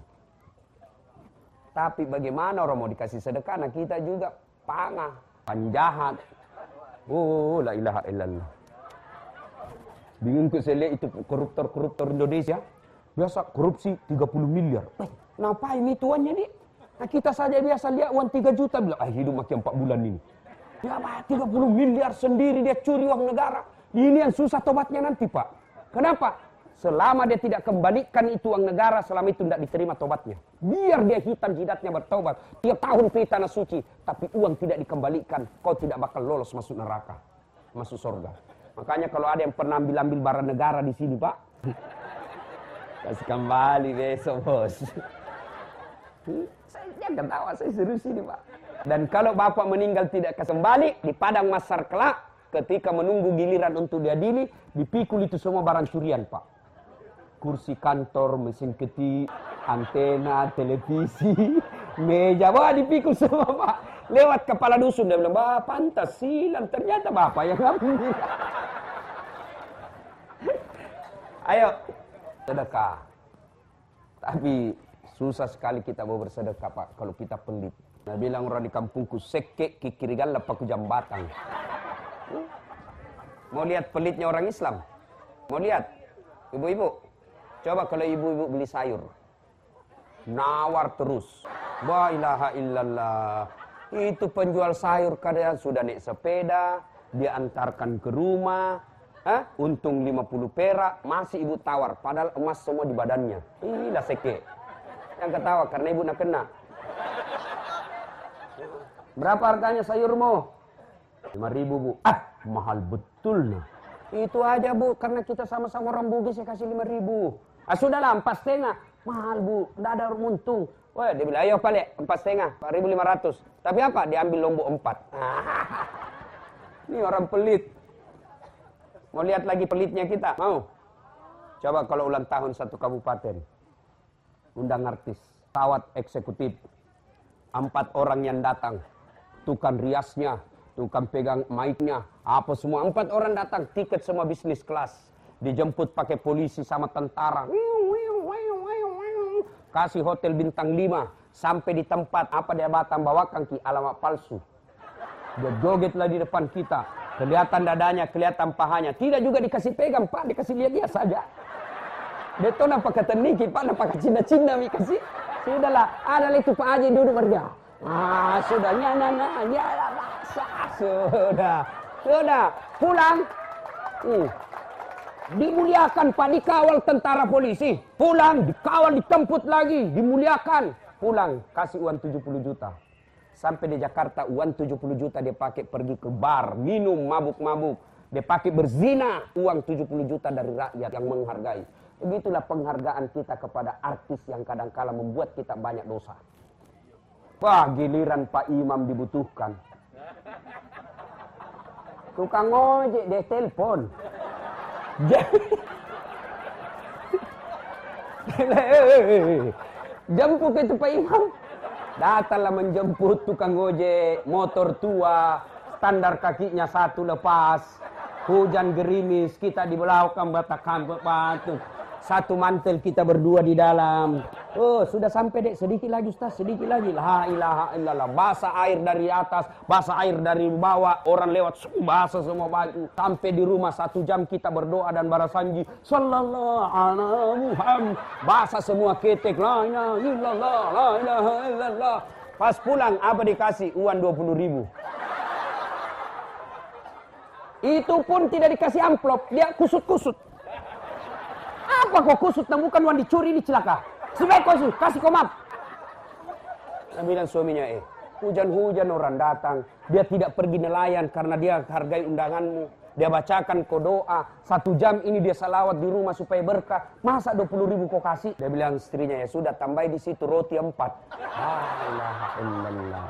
Tapi bagaimana orang mau dikasih sedekah? Nah kita juga pangah, penjahat. Oh, la ilaha illallah. Bingung ke saya lihat itu koruptor-koruptor Indonesia. Biasa korupsi tiga puluh miliar. Eh, ngapain ituannya nih? Nah, kita saja biasa lihat uang tiga juta. Bilang, ah hidup makin empat bulan ini. Ya Pak, tiga puluh miliar sendiri dia curi uang negara. Ini yang susah tobatnya nanti Pak. Kenapa? Selama dia tidak kembalikan itu uang negara, selama itu tidak diterima tobatnya. Biar dia hitam jidatnya bertobat. Tiap tahun pergi tanah suci. Tapi uang tidak dikembalikan. Kau tidak bakal lolos masuk neraka. Masuk surga. Makanya kalau ada yang pernah ambil-ambil barang negara di sini Pak. Kasih kembali besok bos. Saya jangan ketawa, saya serius ini Pak. Dan kalau Bapak meninggal tidak kembali, di padang mahsyar kelak, ketika menunggu giliran untuk diadili, dipikul itu semua barang curian Pak. Kursi kantor, mesin ketik, antena, televisi, meja, wah dipikul semua Pak. Lewat kepala dusun, dia bilang, bah pantas silang, ternyata Bapak yang ambil. Ayo, sedekah. Tapi susah sekali kita mau bersedekah Pak, kalau kita pelit. Nah bilang orang di kampungku, sekek kikirigan lepak jambatan. Hmm? Mau lihat pelitnya orang Islam? Mau lihat? Ibu-ibu, coba kalau ibu-ibu beli sayur. Nawar terus. La ilaha illallah. Itu penjual sayur kadang sudah naik sepeda, dia antarkan ke rumah. Hah? Untung lima puluh perak, masih ibu tawar. Padahal emas semua di badannya. Inilah seke. Yang ketawa karena ibu nak kena. Berapa harganya sayurmu? lima ribu bu. Ah, mahal betul nih. Itu aja bu, karena kita sama-sama orang Bugis saya kasih lima ribu. Ah sudahlah, empat setengah. Mahal bu, tidak ada untung. Wah, dia bilang, ayo balik, empat setengah, empat ribu lima ratus. Tapi apa? Diambil lombok empat. Ini orang pelit. Mau lihat lagi pelitnya kita? Mau? Coba kalau ulang tahun satu kabupaten. Undang artis. pesawat eksekutif. Empat orang yang datang. Tukang riasnya, tukang pegang mic-nya, apa semua. Empat orang datang, tiket semua bisnis kelas. Dijemput pakai polisi sama tentara. Kasih hotel bintang lima. Sampai di tempat, apa dia Batam bawakan ki alamat palsu. Dia jogetlah di depan kita. Kelihatan dadanya, kelihatan pahanya. Tidak juga dikasih pegang, Pak. Dikasih lihat dia saja. Dia tahu apa kata Niki, Pak. Nampak cinta-cinta, mi kasih. Sudahlah, ada itu Pak Haji duduk berdia. Ah, sudah, nyana, nyana, nyana, sudah, sudah, pulang. Hmm. Dimuliakan Pak, dikawal tentara polisi. Pulang, dikawal, dijemput lagi, dimuliakan. Pulang, kasih uang tujuh puluh juta. Sampai di Jakarta, uang tujuh puluh juta dia pakai pergi ke bar, minum, mabuk-mabuk. Dia pakai berzina, uang tujuh puluh juta dari rakyat yang menghargai. Begitulah penghargaan kita kepada artis yang kadang-kala membuat kita banyak dosa. Wah, giliran Pak Imam dibutuhkan. Tukang ojek dia telepon. Jemput itu Pak Imam. Datanglah menjemput tukang ojek, motor tua, standar kakinya satu lepas. Hujan gerimis, kita di belakang batakan batu. Satu mantel kita berdua di dalam. Oh, sudah sampai dek. Sedikit lagi Ustaz, sedikit lagi. La ilaha illallah. Basah air dari atas, basah air dari bawah. Orang lewat, basah semua baju. Sampai di rumah satu jam kita berdoa dan barasanji. Sallallahu alaihi Muhammad. Basah semua ketek. La ilaha illallah, la ilaha illallah. Pas pulang, apa dikasih? Uang dua puluh ribu. Itu pun tidak dikasih amplop. Dia kusut-kusut. Apa kok kusut? Bukan uang dicuri, ini celaka. Sudah kau kasih komat. Saya bilang suaminya, eh, hujan-hujan orang datang. Dia tidak pergi nelayan karena dia hargai undanganmu. Dia bacakan kau doa. Satu jam ini dia salawat di rumah supaya berkah. Masa dua puluh ribu kau kasih? Dia bilang istrinya, ya sudah tambah di situ roti empat. Alhamdulillah.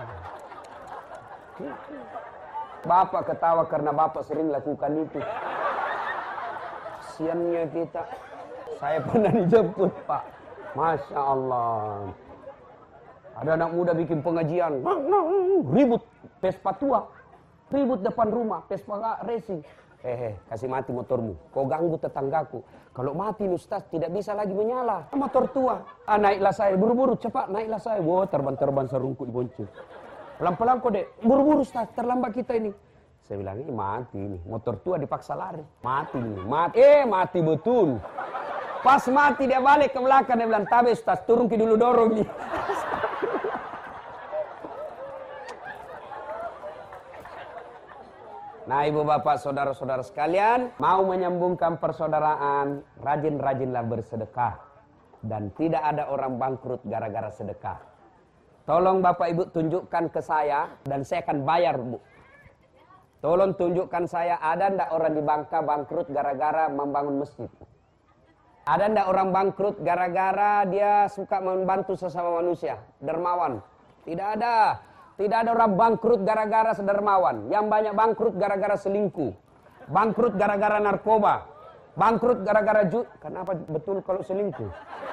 Bapak ketawa karena bapak sering lakukan itu. Kasiannya kita. Saya pernah dijemput, Pak. Masya Allah. Ada anak muda bikin pengajian. Ribut. Vespa tua. Ribut depan rumah. Vespa racing. Eh, kasih mati motormu. Kau ganggu tetanggaku. Kalau mati Ustaz tidak bisa lagi menyala. Motor tua. Ah, naiklah saya. Buru-buru cepat naiklah saya. Wah, terbang-terbang serungkuk di bonceng. Pelan-pelan kok dek. Buru-buru Ustaz. Terlambat kita ini. Saya bilang, ini mati ini. Motor tua dipaksa lari. Mati ini. Mati. Eh, mati betul. Pas mati dia balik ke belakang. Dia bilang, tabe Ustaz, turun ke dulu dorong nih. Nah ibu bapak saudara-saudara sekalian. Mau menyambungkan persaudaraan. Rajin-rajinlah bersedekah. Dan tidak ada orang bangkrut gara-gara sedekah. Tolong bapak ibu tunjukkan ke saya. Dan saya akan bayar bu. Tolong tunjukkan saya, ada ndak orang di Bangka bangkrut gara-gara membangun masjid? Ada ndak orang bangkrut gara-gara dia suka membantu sesama manusia? Dermawan? Tidak ada. Tidak ada orang bangkrut gara-gara sedermawan. Yang banyak bangkrut gara-gara selingkuh. Bangkrut gara-gara narkoba. Bangkrut gara-gara ju... Kenapa betul kalau selingkuh?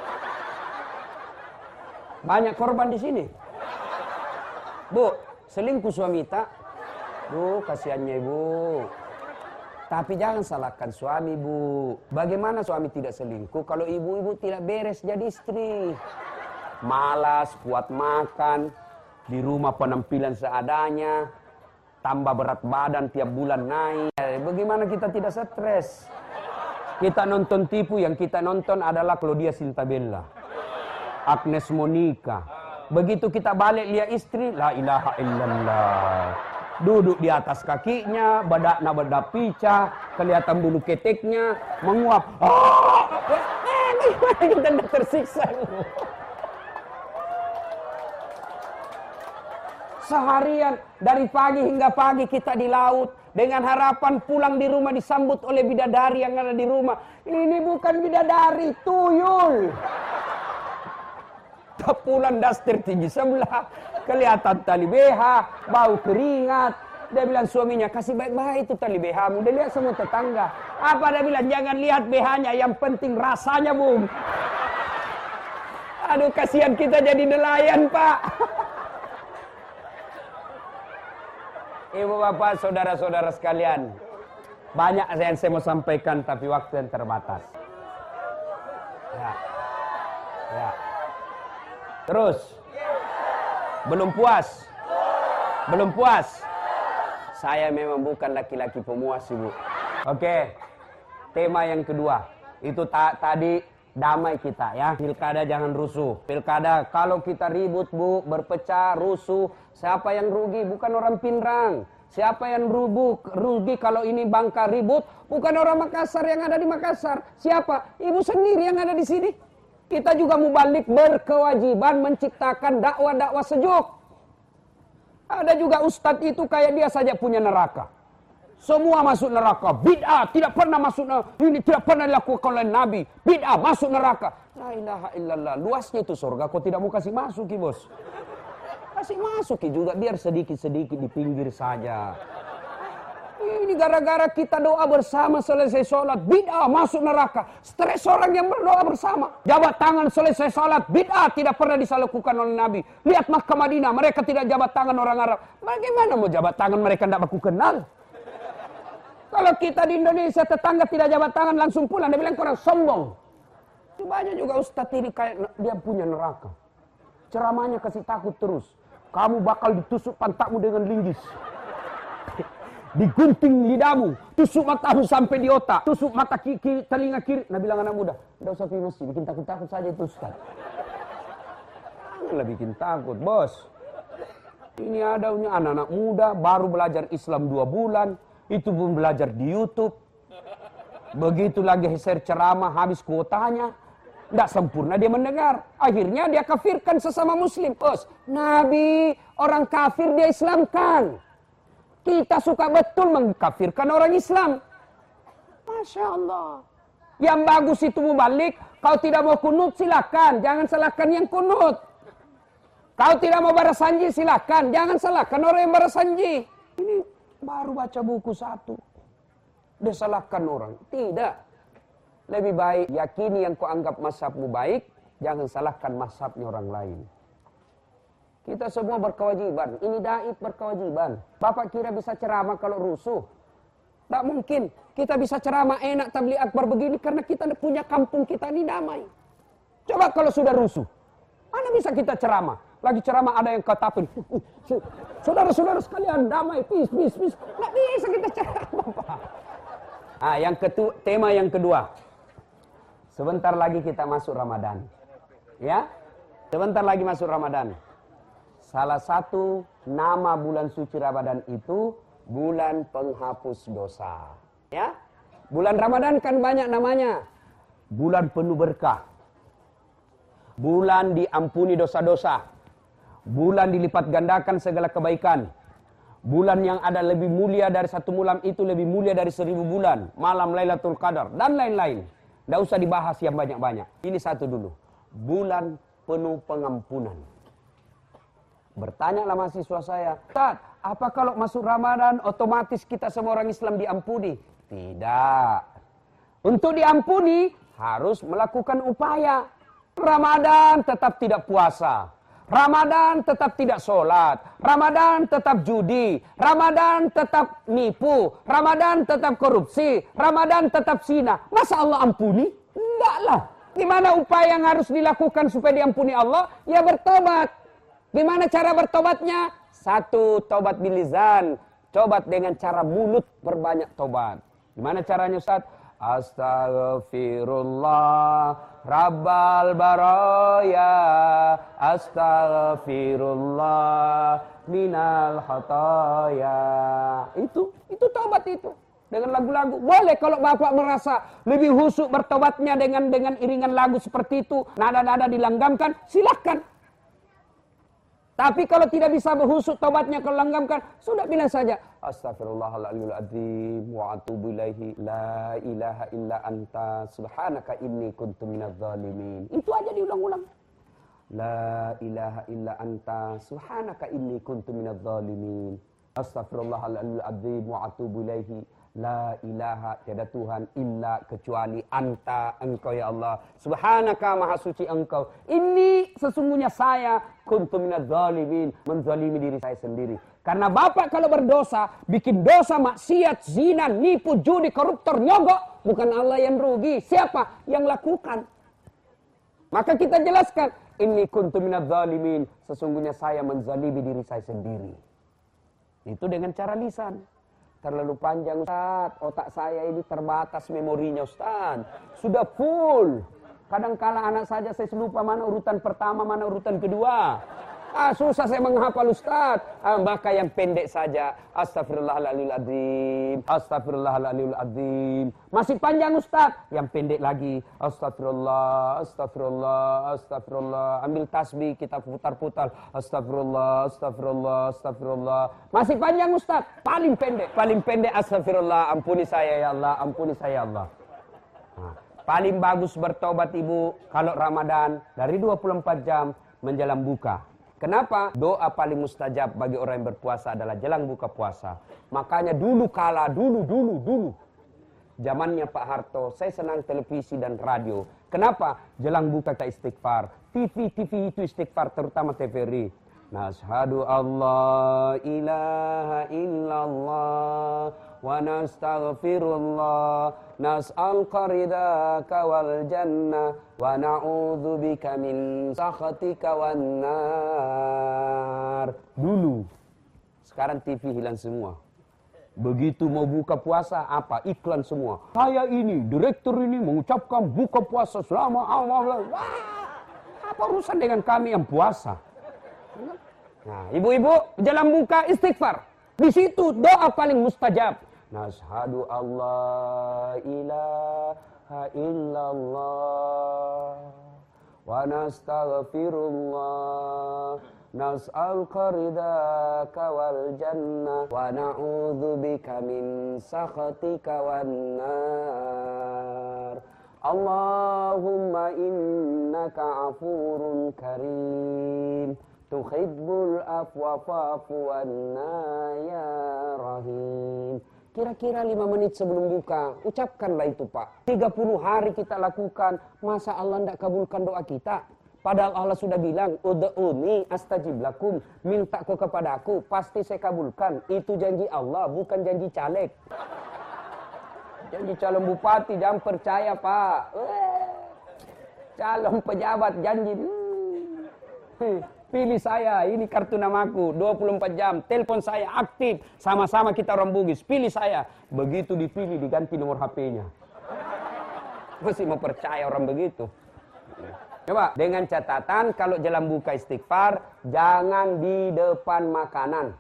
Banyak korban di sini. Bu, selingkuh suami tak? Bu, kasihannya ibu. Tapi jangan salahkan suami bu. Bagaimana suami tidak selingkuh kalau ibu-ibu tidak beres jadi istri? Malas, kuat makan, di rumah penampilan seadanya, tambah berat badan tiap bulan naik. Bagaimana kita tidak stres? Kita nonton tipu, yang kita nonton adalah Claudia Sintabella, Agnes Monica. Begitu kita balik lihat istri, la ilaha illallah. Duduk di atas kakinya, badakna badak pica, kelihatan bulu keteknya, menguap. Oh, kita tidak tersiksa. Seharian, dari pagi hingga pagi kita di laut, dengan harapan pulang di rumah disambut oleh bidadari yang ada di rumah. Ini bukan bidadari, tuyul. Pulang daster tinggi sebelah, kelihatan tali B H, bau keringat. Dia bilang suaminya, kasih baik-baik itu tali B H-mu. Dia lihat semua tetangga. Apa dia bilang, jangan lihat B H-nya, yang penting rasanya bung. Aduh, kasihan kita jadi nelayan, Pak. Ibu bapak, saudara-saudara sekalian, banyak yang saya mau sampaikan tapi waktu yang terbatas. Ya. Ya. Terus. Belum puas. Belum puas. Saya memang bukan laki-laki pemuas, Ibu. Oke. Tema yang kedua. Itu ta tadi damai kita ya. Pilkada jangan rusuh. Pilkada kalau kita ribut, Bu, berpecah, rusuh, siapa yang rugi? Bukan orang Pinrang. Siapa yang rubuk, rugi kalau ini Bangka ribut? Bukan orang Makassar yang ada di Makassar. Siapa? Ibu sendiri yang ada di sini. Kita juga mubalik berkewajiban menciptakan dakwah-dakwah sejuk. Ada juga ustadz itu kayak dia saja punya neraka. Semua masuk neraka. Bid'ah tidak pernah masuk neraka. Ini tidak pernah dilakukan oleh Nabi. Bid'ah masuk neraka. La ilaha illallah. Luasnya itu surga. Kau tidak mau kasih masuk, Bos. Kasih masuk juga biar sedikit-sedikit di pinggir saja. Ini gara-gara kita doa bersama selesai sholat, bid'ah masuk neraka. Stres orang yang berdoa bersama. Jabat tangan selesai sholat, bid'ah tidak pernah dilakukan oleh Nabi. Lihat Makkah Madinah, mereka tidak jabat tangan orang Arab. Bagaimana mau jabat tangan mereka tidak baku kenal? Kalau kita di Indonesia tetangga tidak jabat tangan langsung pulang, dia bilang kurang sombong. Itu banyak juga ustadz ini kayak dia punya neraka. Ceramahnya kasih takut terus. Kamu bakal ditusuk pantatmu dengan linggis. Digunting lidahmu, tusuk matamu sampai di otak, tusuk mata kiri, telinga kiri. Nah bilang anak muda, tidak usah pergi masjid, bikin takut-takut saja itu Ustaz. Janganlah bikin takut, bos. Ini ada anak-anak muda baru belajar Islam dua bulan, itu pun belajar di YouTube. Begitu lagi share ceramah habis kuotanya, tidak sempurna dia mendengar. Akhirnya dia kafirkan sesama muslim. Bos, Nabi orang kafir dia Islamkan. Kita suka betul mengkafirkan orang Islam. Masya Allah. Yang bagus itu mubalik. Kau tidak mau kunut silakan. Jangan salahkan yang kunut. Kau tidak mau barasanji silakan. Jangan salahkan orang yang barasanji. Ini baru baca buku satu. Dia salahkan orang. Tidak. Lebih baik yakini yang kau anggap mazhabmu baik. Jangan salahkan mazhabnya orang lain. Kita semua berkewajiban. Ini dai berkewajiban. Bapak kira bisa ceramah kalau rusuh? Tak mungkin. Kita bisa ceramah enak tabligh akbar begini karena kita punya kampung kita ini damai. Coba kalau sudah rusuh. Mana bisa kita ceramah? Lagi ceramah ada yang katapin. Saudara-saudara sekalian damai. Peace, peace, peace. Nggak bisa kita ceramah, Pak. Ah, yang ketu tema yang kedua. Sebentar lagi kita masuk Ramadan. Ya? Sebentar lagi masuk Ramadan. Salah satu nama bulan suci Ramadan itu bulan penghapus dosa. Ya, bulan Ramadan kan banyak namanya. Bulan penuh berkah. Bulan diampuni dosa-dosa. Bulan dilipat gandakan segala kebaikan. Bulan yang ada lebih mulia dari satu malam itu lebih mulia dari seribu bulan. Malam Lailatul Qadar dan lain-lain. Tidak usah dibahas yang banyak-banyak. Ini satu dulu. Bulan penuh pengampunan. Bertanyalah mahasiswa saya, Ustaz, apa kalau masuk Ramadan otomatis kita semua orang Islam diampuni? Tidak. Untuk diampuni harus melakukan upaya. Ramadan tetap tidak puasa. Ramadan tetap tidak sholat. Ramadan tetap judi. Ramadan tetap nipu. Ramadan tetap korupsi. Ramadan tetap zina. Masa Allah ampuni? Enggaklah. Gimana upaya yang harus dilakukan supaya diampuni Allah? Ya bertobat. Gimana cara bertobatnya? Satu, tobat bilizan. Tobat dengan cara mulut berbanyak tobat. Gimana caranya Ustaz? Astaghfirullah Rabbal baraya. Astaghfirullah minal khataya. Itu, itu tobat itu. Dengan lagu-lagu. Boleh kalau Bapak merasa lebih husuk bertobatnya dengan dengan iringan lagu seperti itu. Nada-nada dilanggamkan, silahkan. Tapi kalau tidak bisa berhusuk tobatnya kalau langgamkan, sudah bilang saja Astaghfirullahaladzim wa atubu ilaihi la ilaha illa anta subhanaka inni kuntu minadz zalimin. Itu aja diulang-ulang. La ilaha illa anta subhanaka inni kuntu minadz zalimin. Astaghfirullahaladzim wa atubu ilaihi La ilaha, tiada Tuhan illa kecuali anta, engkau ya Allah. Subhanaka, maha suci engkau. Ini sesungguhnya saya kuntu minadz zalimin, menzalimi diri saya sendiri. Karena bapak kalau berdosa, bikin dosa, maksiat, zina, nipu, judi, koruptor, nyogok, bukan Allah yang rugi. Siapa yang lakukan? Maka kita jelaskan, inni kuntu minadz zalimin, sesungguhnya saya menzalimi diri saya sendiri. Itu dengan cara lisan. Terlalu panjang Ustaz, otak saya ini terbatas memorinya Ustaz. Sudah full. Kadang-kala anak saja saya lupa mana urutan pertama, mana urutan kedua. Ah, susah saya menghafal Ustaz. Ah, maka yang pendek saja. Astagfirullahaladzim azim. Astagfirullahaladzim azim. Masih panjang Ustaz. Yang pendek lagi. Astagfirullah, astagfirullah, astagfirullah. Ambil tasbih, kita putar-putar. Astagfirullah, astagfirullah, astagfirullah. Masih panjang Ustaz. Paling pendek. Paling pendek astagfirullah. Ampuni saya ya Allah, ampuni saya ya Allah. Nah, paling bagus bertobat ibu kalau Ramadan dari dua puluh empat jam menjelang buka. Kenapa? Doa paling mustajab bagi orang yang berpuasa adalah jelang buka puasa. Makanya dulu kala, dulu, dulu, dulu. Zamannya Pak Harto, saya senang televisi dan radio. Kenapa? Jelang buka kita istighfar. T V, T V itu istighfar, terutama T V R I. Nashhadu Allah ilaha illallah wa nastaghfirullah nas'aluka ridaka wal jannah wa na'udzubika min sakhatika wan nar. Dulu. Sekarang T V hilang semua. Begitu mau buka puasa, apa? Iklan semua. Saya ini, direktur ini mengucapkan buka puasa selama Allah. Wah, apa urusan dengan kami yang puasa? Nah, ibu-ibu jalan buka istighfar. Di situ doa paling mustajab. Nashhadu Allah ilaha illallah wa nastaghfirullah nas'aluka ridaka wal jannah wa na'udzubika min sakhatika wan nar. Allahumma innaka afurun karim tuhibbul afwa fa'fu anna ya rahim. Kira-kira lima menit sebelum buka, ucapkanlah itu Pak. tiga puluh hari kita lakukan, masa Allah tidak kabulkan doa kita? Padahal Allah sudah bilang, ud'uni astajib lakum, minta kau kepadaku, pasti saya kabulkan. Itu janji Allah, bukan janji caleg. Janji calon bupati, jangan percaya Pak. Calon pejabat janji. Hmm. Pilih saya, ini kartu namaku, dua puluh empat jam, telepon saya aktif, sama-sama kita orang Bugis, pilih saya. Begitu dipilih, diganti nomor H P-nya. Masih mau percaya orang begitu? Coba, dengan catatan, kalau jalan buka istighfar, jangan di depan makanan.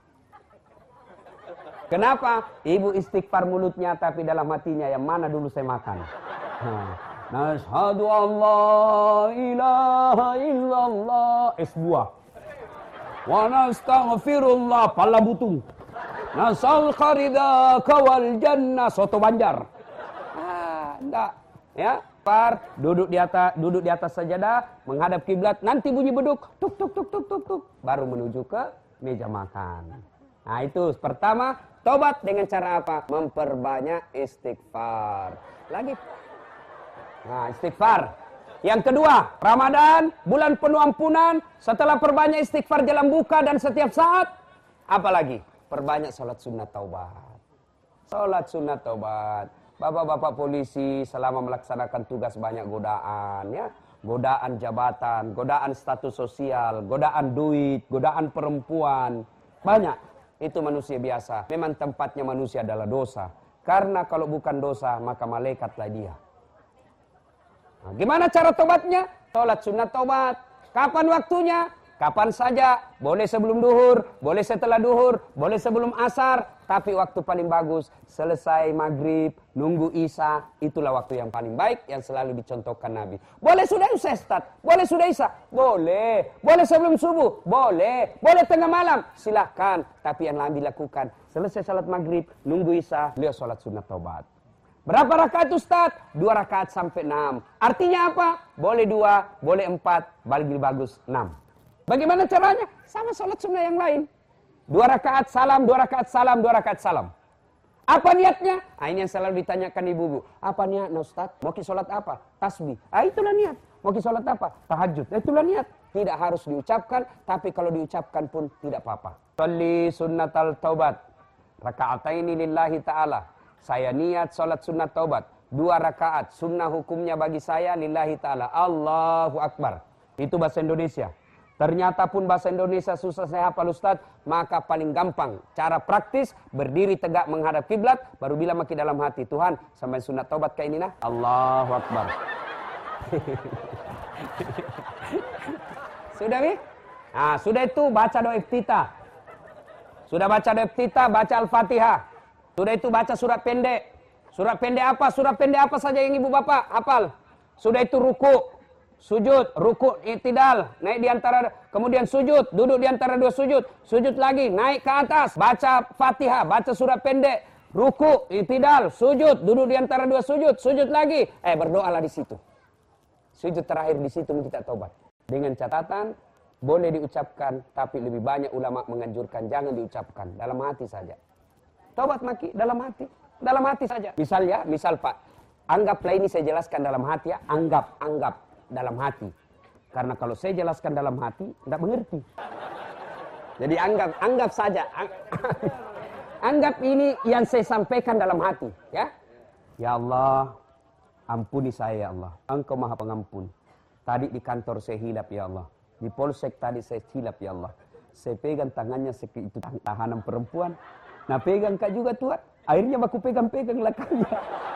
Kenapa? Ibu istighfar mulutnya, tapi dalam hatinya, yang mana dulu saya makan? Nah. Nashhadu Allah ilaha illallah, es buah. Wa nastaghfirullah, pala butung. Nas'aluka ridaka wal jannah, soto Banjar. Ah, enggak, ya. Par, duduk di atas duduk di atas sajadah, menghadap kiblat, nanti bunyi beduk, tuk tuk tuk tuk tuk tuk, baru menuju ke meja makan. Nah, itu pertama, tobat dengan cara apa? Memperbanyak istighfar. Lagi Nah, istighfar. Yang kedua, Ramadan, bulan penuh ampunan. Setelah perbanyak istighfar jalan buka dan setiap saat, apalagi? Perbanyak sholat sunat taubat. Sholat sunat taubat. Bapak-bapak polisi selama melaksanakan tugas banyak godaan, ya. Godaan jabatan, godaan status sosial, godaan duit, godaan perempuan. Banyak. Itu manusia biasa. Memang tempatnya manusia adalah dosa. Karena kalau bukan dosa, maka malaikatlah dia. Nah, gimana cara tobatnya? Sholat sunat tobat. Kapan waktunya? Kapan saja. Boleh sebelum duhur, boleh setelah duhur, boleh sebelum asar. Tapi waktu paling bagus, selesai maghrib, nunggu isya. Itulah waktu yang paling baik yang selalu dicontohkan Nabi. Boleh sudah isya, Ustaz? Boleh sudah isya? Boleh. Boleh sebelum subuh? Boleh. Boleh tengah malam? Silahkan. Tapi yang Nabi lakukan, selesai salat maghrib, nunggu isya, beliau sholat sunat tobat. Berapa rakaat Ustaz? Dua rakaat sampai enam. Artinya apa? Boleh dua, boleh empat, paling bagus enam. Bagaimana caranya? Sama sholat sunnah yang lain. Dua rakaat salam, dua rakaat salam, dua rakaat salam. Apa niatnya? Ah, ini yang selalu ditanyakan ibu-ibu. Apa niat, Ustaz? Mau ki sholat apa? Tasbih. Ah, itulah niat. Mau ki sholat apa? Tahajud. Itulah niat. Tidak harus diucapkan, tapi kalau diucapkan pun tidak apa-apa. Sholli sunnatal taubat. Raka'ataini lillahi ta'ala. Saya niat sholat sunnat taubat. Dua rakaat. Sunnah hukumnya bagi saya lillahi ta'ala. Allahu Akbar. Itu bahasa Indonesia. Ternyata pun bahasa Indonesia susah saya hafal Ustaz, maka paling gampang cara praktis berdiri tegak menghadap kiblat, baru bilang maki dalam hati, Tuhan sampai sunat taubat kayak ini nah. Allahu Akbar. Sudah nih? Nah, sudah itu baca doa iftitah. Sudah baca doa iftitah, baca Al-Fatihah. Sudah itu baca surat pendek. Surat pendek apa? Surat pendek apa saja yang ibu bapak hafal? Sudah itu ruku. Sujud, ruku, i'tidal, naik di antara, kemudian sujud, duduk di antara dua sujud, sujud lagi, naik ke atas, baca Fatihah, baca surat pendek, ruku, i'tidal, sujud, duduk di antara dua sujud, sujud lagi, eh berdoalah di situ. Sujud terakhir di situ minta taubat. Dengan catatan boleh diucapkan, tapi lebih banyak ulama menganjurkan jangan diucapkan, dalam hati saja. Taubat maki dalam hati, dalam hati saja. Misalnya, misal Pak, anggaplah ini saya jelaskan dalam hati ya, anggap, anggap. Dalam hati. Karena kalau saya jelaskan dalam hati, tidak mengerti. Jadi anggap, anggap saja. Anggap ini yang saya sampaikan dalam hati. Ya, ya Allah, ampuni saya ya Allah. Engkau maha pengampun. Tadi di kantor saya hilap ya Allah. Di polsek tadi saya hilap ya Allah. Saya pegang tangannya itu tahanan perempuan. Nah pegang kak juga Tuhan. Akhirnya aku pegang-pegang lekangnya.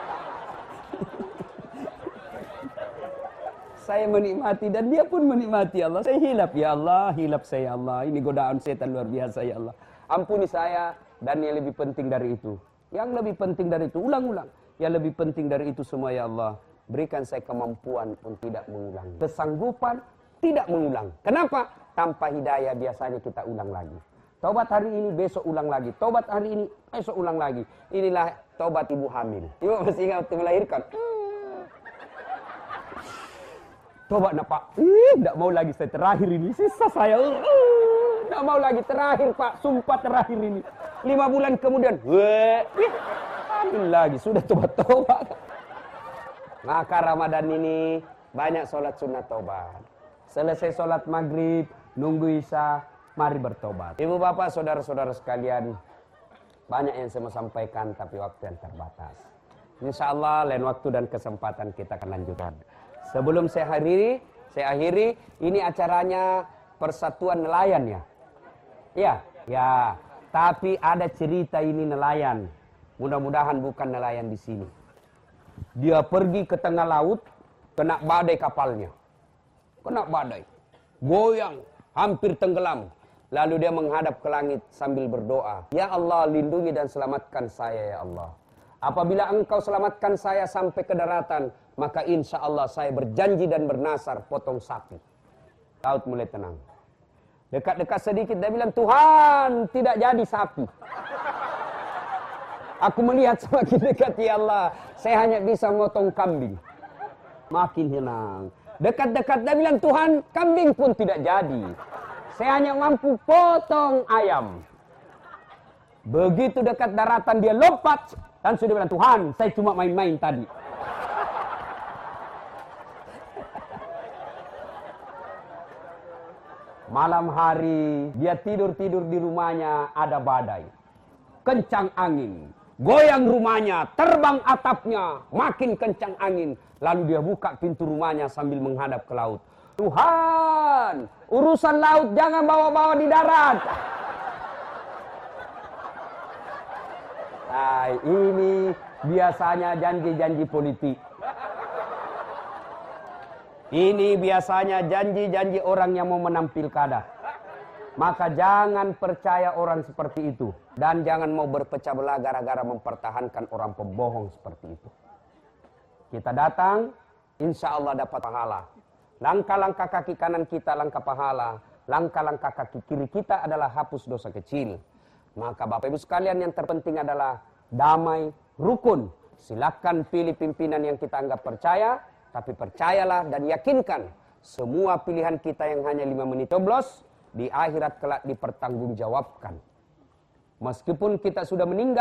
Saya menikmati dan dia pun menikmati Allah. Saya hilap ya Allah, hilap saya ya Allah. Ini godaan setan luar biasa ya Allah. Ampuni saya dan yang lebih penting dari itu. Yang lebih penting dari itu, ulang-ulang. Yang lebih penting dari itu semua ya Allah. Berikan saya kemampuan untuk tidak mengulang. Kesanggupan tidak mengulang. Kenapa? Tanpa hidayah biasanya kita ulang lagi. Taubat hari ini, besok ulang lagi. Taubat hari ini, besok ulang lagi. Inilah taubat ibu hamil. Ibu masih ingat waktu melahirkan? Tobat nak Pak, tidak mau lagi saya terakhir ini, sisa saya, tidak mau lagi terakhir Pak, sumpah terakhir ini. Lima bulan kemudian, weh, ambil lagi, sudah tobat-tobat. Maka Ramadan ini banyak sholat sunat tobat. Selesai sholat maghrib, nunggu isya, mari bertobat. Ibu bapak, saudara-saudara sekalian, banyak yang saya mau sampaikan tapi waktu yang terbatas. Insya Allah lain waktu dan kesempatan kita akan lanjutkan. Sebelum saya akhiri, saya akhiri, ini acaranya Persatuan Nelayan ya. Ya, ya. Tapi ada cerita ini nelayan. Mudah-mudahan bukan nelayan di sini. Dia pergi ke tengah laut, kena badai kapalnya. Kena badai. Goyang, hampir tenggelam. Lalu dia menghadap ke langit sambil berdoa. Ya Allah, lindungi dan selamatkan saya ya Allah. Apabila engkau selamatkan saya sampai ke daratan, maka insya Allah saya berjanji dan bernasar potong sapi. Laut mulai tenang. Dekat-dekat sedikit dia bilang, Tuhan tidak jadi sapi. Aku melihat semakin dekat ya Allah, saya hanya bisa motong kambing. Makin tenang. Dekat-dekat dia bilang, Tuhan kambing pun tidak jadi. Saya hanya mampu potong ayam. Begitu dekat daratan dia lompat. Dan sudah bilang, Tuhan, saya cuma main-main tadi. Malam hari, dia tidur-tidur di rumahnya, ada badai. Kencang angin. Goyang rumahnya, terbang atapnya, makin kencang angin. Lalu dia buka pintu rumahnya sambil menghadap ke laut. Tuhan, urusan laut jangan bawa-bawa di darat. Nah, ini biasanya janji-janji politik. Ini biasanya janji-janji orang yang mau menang pilkada. Maka jangan percaya orang seperti itu. Dan jangan mau berpecah belah gara-gara mempertahankan orang pembohong seperti itu. Kita datang, insya Allah dapat pahala. Langkah-langkah kaki kanan kita langkah pahala. Langkah-langkah kaki kiri kita adalah hapus dosa kecil. Maka Bapak Ibu sekalian, yang terpenting adalah damai, rukun. Silakan pilih pimpinan yang kita anggap percaya, tapi percayalah dan yakinkan semua pilihan kita yang hanya lima menit coblos di akhirat kelak dipertanggungjawabkan. Meskipun kita sudah meninggal,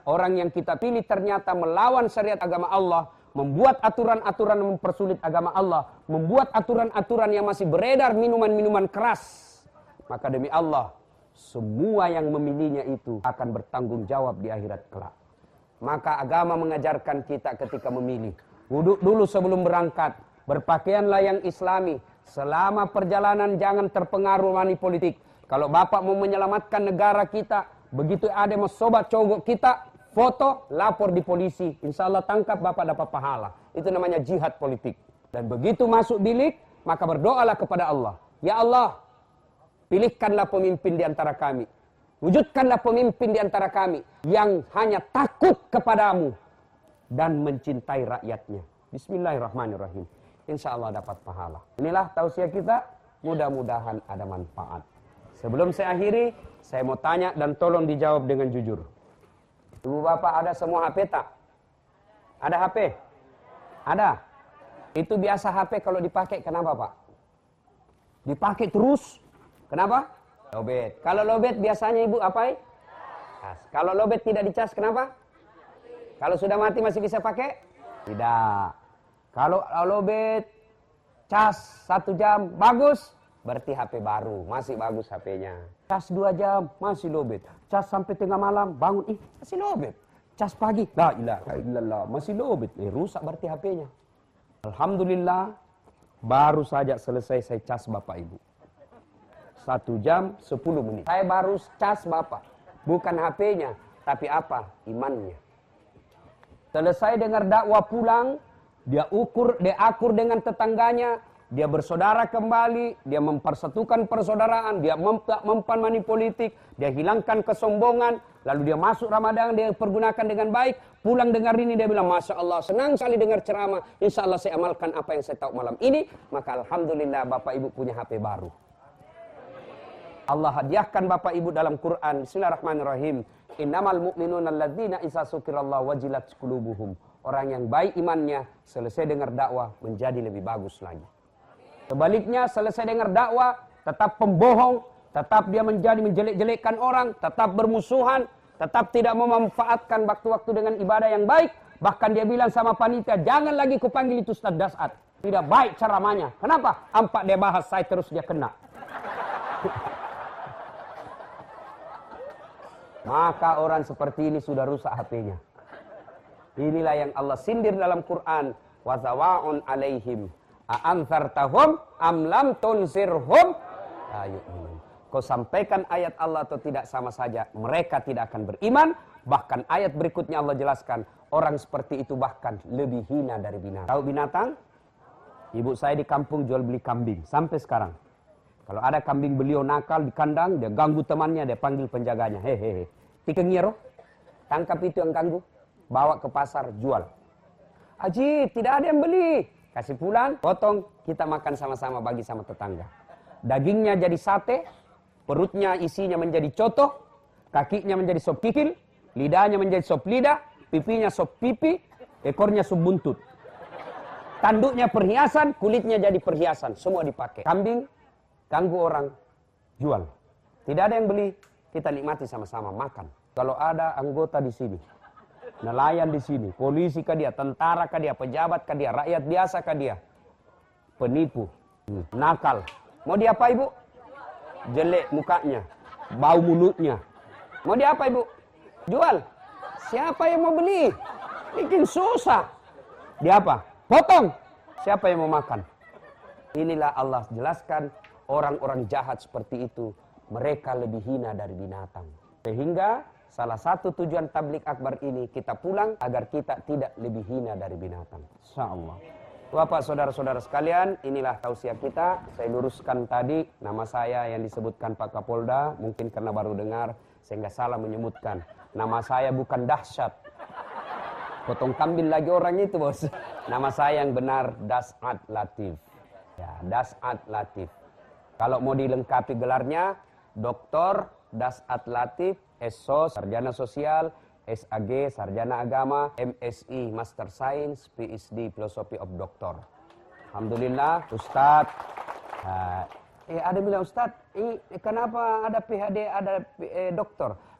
orang yang kita pilih ternyata melawan syariat agama Allah, membuat aturan-aturan yang mempersulit agama Allah, membuat aturan-aturan yang masih beredar minuman-minuman keras, maka demi Allah, semua yang memilihnya itu akan bertanggung jawab di akhirat kelak. Maka agama mengajarkan kita ketika memilih, wudhu dulu sebelum berangkat, berpakaianlah yang islami, selama perjalanan jangan terpengaruh money politik. Kalau Bapak mau menyelamatkan negara kita, begitu ada mau sobat cogok kita, foto, lapor di polisi, insya Allah tangkap Bapak dapat pahala. Itu namanya jihad politik. Dan begitu masuk bilik, maka berdoalah kepada Allah, ya Allah, pilihkanlah pemimpin di antara kami. Wujudkanlah pemimpin di antara kami yang hanya takut kepadamu dan mencintai rakyatnya. Bismillahirrahmanirrahim. Insya Allah dapat pahala. Inilah tausiah kita. Mudah-mudahan ada manfaat. Sebelum saya akhiri, saya mau tanya dan tolong dijawab dengan jujur. Ibu bapak ada semua H P tak? Ada H P? Ada. Itu biasa H P kalau dipakai kenapa Pak? Dipakai terus. Kenapa? Lobet. Kalau lobet biasanya ibu apa? Cas. Kalau lobet tidak dicas kenapa? Kalau sudah mati masih bisa pakai? Tidak. Kalau lobet cas satu jam bagus, berarti H P baru, masih bagus H P-nya. Cas dua jam masih lobet. Cas sampai tengah malam bangun, ih masih lobet. Cas pagi, la ilaha illallah, masih lobet. Eh, rusak berarti H P-nya. Alhamdulillah, baru saja selesai saya cas Bapak Ibu. Satu jam sepuluh menit. Saya baru cas Bapak. Bukan H P-nya, tapi apa? Imannya. Selesai dengar dakwah pulang, dia ukur, dia akur dengan tetangganya, dia bersaudara kembali, dia mempersatukan persaudaraan, dia mempan money politik, dia hilangkan kesombongan, lalu dia masuk Ramadan, dia pergunakan dengan baik, pulang dengar ini, dia bilang, Masya Allah, senang sekali dengar ceramah, insya Allah saya amalkan apa yang saya tahu malam ini, maka Alhamdulillah Bapak Ibu punya H P baru. Allah hadiahkan Bapak Ibu dalam Quran. Bismillahirrahmanirrahim. Innamal mu'minuna alladzina idza dzukirallahu wajilat qulubuhum. Orang yang baik imannya selesai dengar dakwah menjadi lebih bagus lagi. Sebaliknya selesai dengar dakwah tetap pembohong, tetap dia menjadi menjelek-jelekkan orang, tetap bermusuhan, tetap tidak memanfaatkan waktu-waktu dengan ibadah yang baik. Bahkan dia bilang sama panitia, jangan lagi kupanggil itu Ustaz Das'ad. Tidak baik ceramahnya. Kenapa? Ampak dia bahas saya terus dia kena. Maka orang seperti ini sudah rusak H P-nya. Inilah yang Allah sindir dalam Quran. Wa zawa'un alaihim a'anzartahum am lam tunzirhum la yu'minun. Kau sampaikan ayat Allah atau tidak sama saja, mereka tidak akan beriman. Bahkan ayat berikutnya Allah jelaskan, orang seperti itu bahkan lebih hina dari binatang. Tahu binatang? Ibu saya di kampung jual beli kambing sampai sekarang. Kalau ada kambing beliau nakal di kandang, dia ganggu temannya, dia panggil penjaganya. Hehehe. Tikengiro, tangkap itu yang ganggu, bawa ke pasar, jual. Haji, tidak ada yang beli. Kasih pulang, potong, kita makan sama-sama, bagi sama tetangga. Dagingnya jadi sate, perutnya isinya menjadi coto, kakinya menjadi sop kikil, lidahnya menjadi sop lidah, pipinya sop pipi, ekornya sop buntut. Tanduknya perhiasan, kulitnya jadi perhiasan, semua dipakai. Kambing, ganggu orang, jual. Tidak ada yang beli, kita nikmati sama-sama, makan. Kalau ada anggota di sini, nelayan di sini, polisi kah dia, tentara kah dia, pejabat kah dia, rakyat biasa kah dia, penipu, nakal. Mau dia apa ibu? Jelek mukanya, bau mulutnya. Mau dia apa ibu? Jual. Siapa yang mau beli? Bikin susah. Dia apa? Potong. Siapa yang mau makan? Inilah Allah jelaskan. Orang-orang jahat seperti itu, mereka lebih hina dari binatang. Sehingga salah satu tujuan tablik akbar ini, kita pulang agar kita tidak lebih hina dari binatang. Insyaallah. Bapak, saudara-saudara sekalian, inilah tausiah kita. Saya luruskan tadi, nama saya yang disebutkan Pak Kapolda, mungkin karena baru dengar, sehingga salah menyebutkan. Nama saya bukan Dahsyat. Potong kambing lagi orang itu, bos. Nama saya yang benar Das'ad Latif. Ya, Das'ad Latif. Kalau mau dilengkapi gelarnya, Doktor Das'ad Latif, S O S, Sarjana Sosial, S A G, Sarjana Agama, M S I, Master Science, P H D, Philosophy of Doctor. Alhamdulillah, Ustadz. Uh, eh ada bilang, Ustadz, eh, kenapa ada P H D, ada eh, doktor?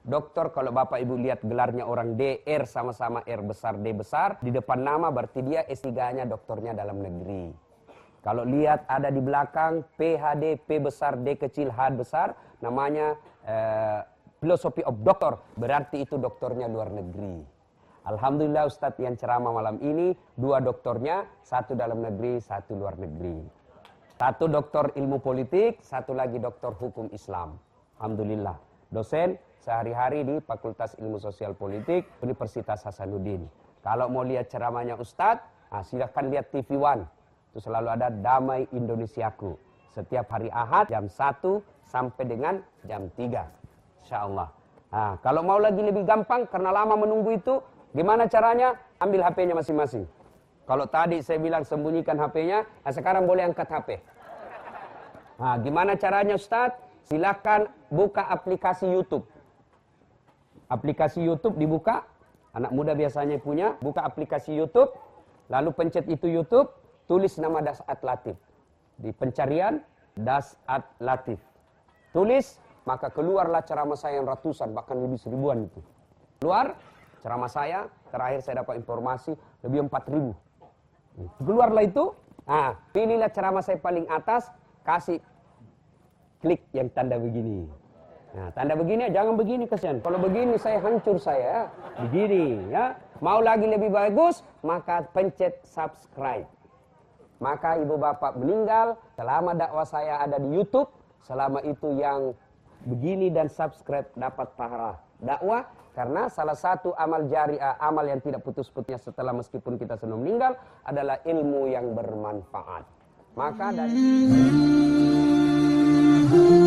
Doktor, kalau Bapak Ibu lihat gelarnya orang D, R sama-sama R besar, D besar. Di depan nama berarti dia S tiga-nya doktornya dalam negeri. Kalau lihat ada di belakang P H D, P besar, D kecil, H besar. Namanya eh, Philosophy of Doctor. Berarti itu doktornya luar negeri. Alhamdulillah Ustadz yang ceramah malam ini. Dua doktornya, satu dalam negeri, satu luar negeri. Satu doktor ilmu politik, satu lagi doktor hukum Islam. Alhamdulillah. Dosen sehari-hari di Fakultas Ilmu Sosial Politik Universitas Hasanuddin. Kalau mau lihat ceramahnya Ustadz, nah silahkan lihat T V One. Itu selalu ada Damai Indonesiaku. Setiap hari Ahad jam satu sampai dengan jam tiga. Insya Allah. Nah, kalau mau lagi lebih gampang karena lama menunggu itu, gimana caranya? Ambil H P-nya masing-masing. Kalau tadi saya bilang sembunyikan H P-nya, nah sekarang boleh angkat H P. Nah, gimana caranya Ustadz? Silakan buka aplikasi YouTube. Aplikasi YouTube dibuka, anak muda biasanya punya, buka aplikasi YouTube, lalu pencet itu YouTube, tulis nama Dasat Latif. Di pencarian, Dasat Latif. Tulis, maka keluarlah ceramah saya yang ratusan, bahkan lebih seribuan itu. Keluar, ceramah saya, terakhir saya dapat informasi, lebih empat ribu. Keluarlah itu, nah, pilihlah ceramah saya paling atas, kasih klik yang tanda begini. Nah, tanda begini, jangan begini kesian. Kalau begini saya hancur saya. Begini ya. Mau lagi lebih bagus, maka pencet subscribe. Maka ibu bapak meninggal, selama dakwah saya ada di YouTube, selama itu yang begini dan subscribe dapat pahala dakwah. Karena salah satu amal jariah, amal yang tidak putus-putusnya setelah meskipun kita sudah meninggal, adalah ilmu yang bermanfaat. Maka dari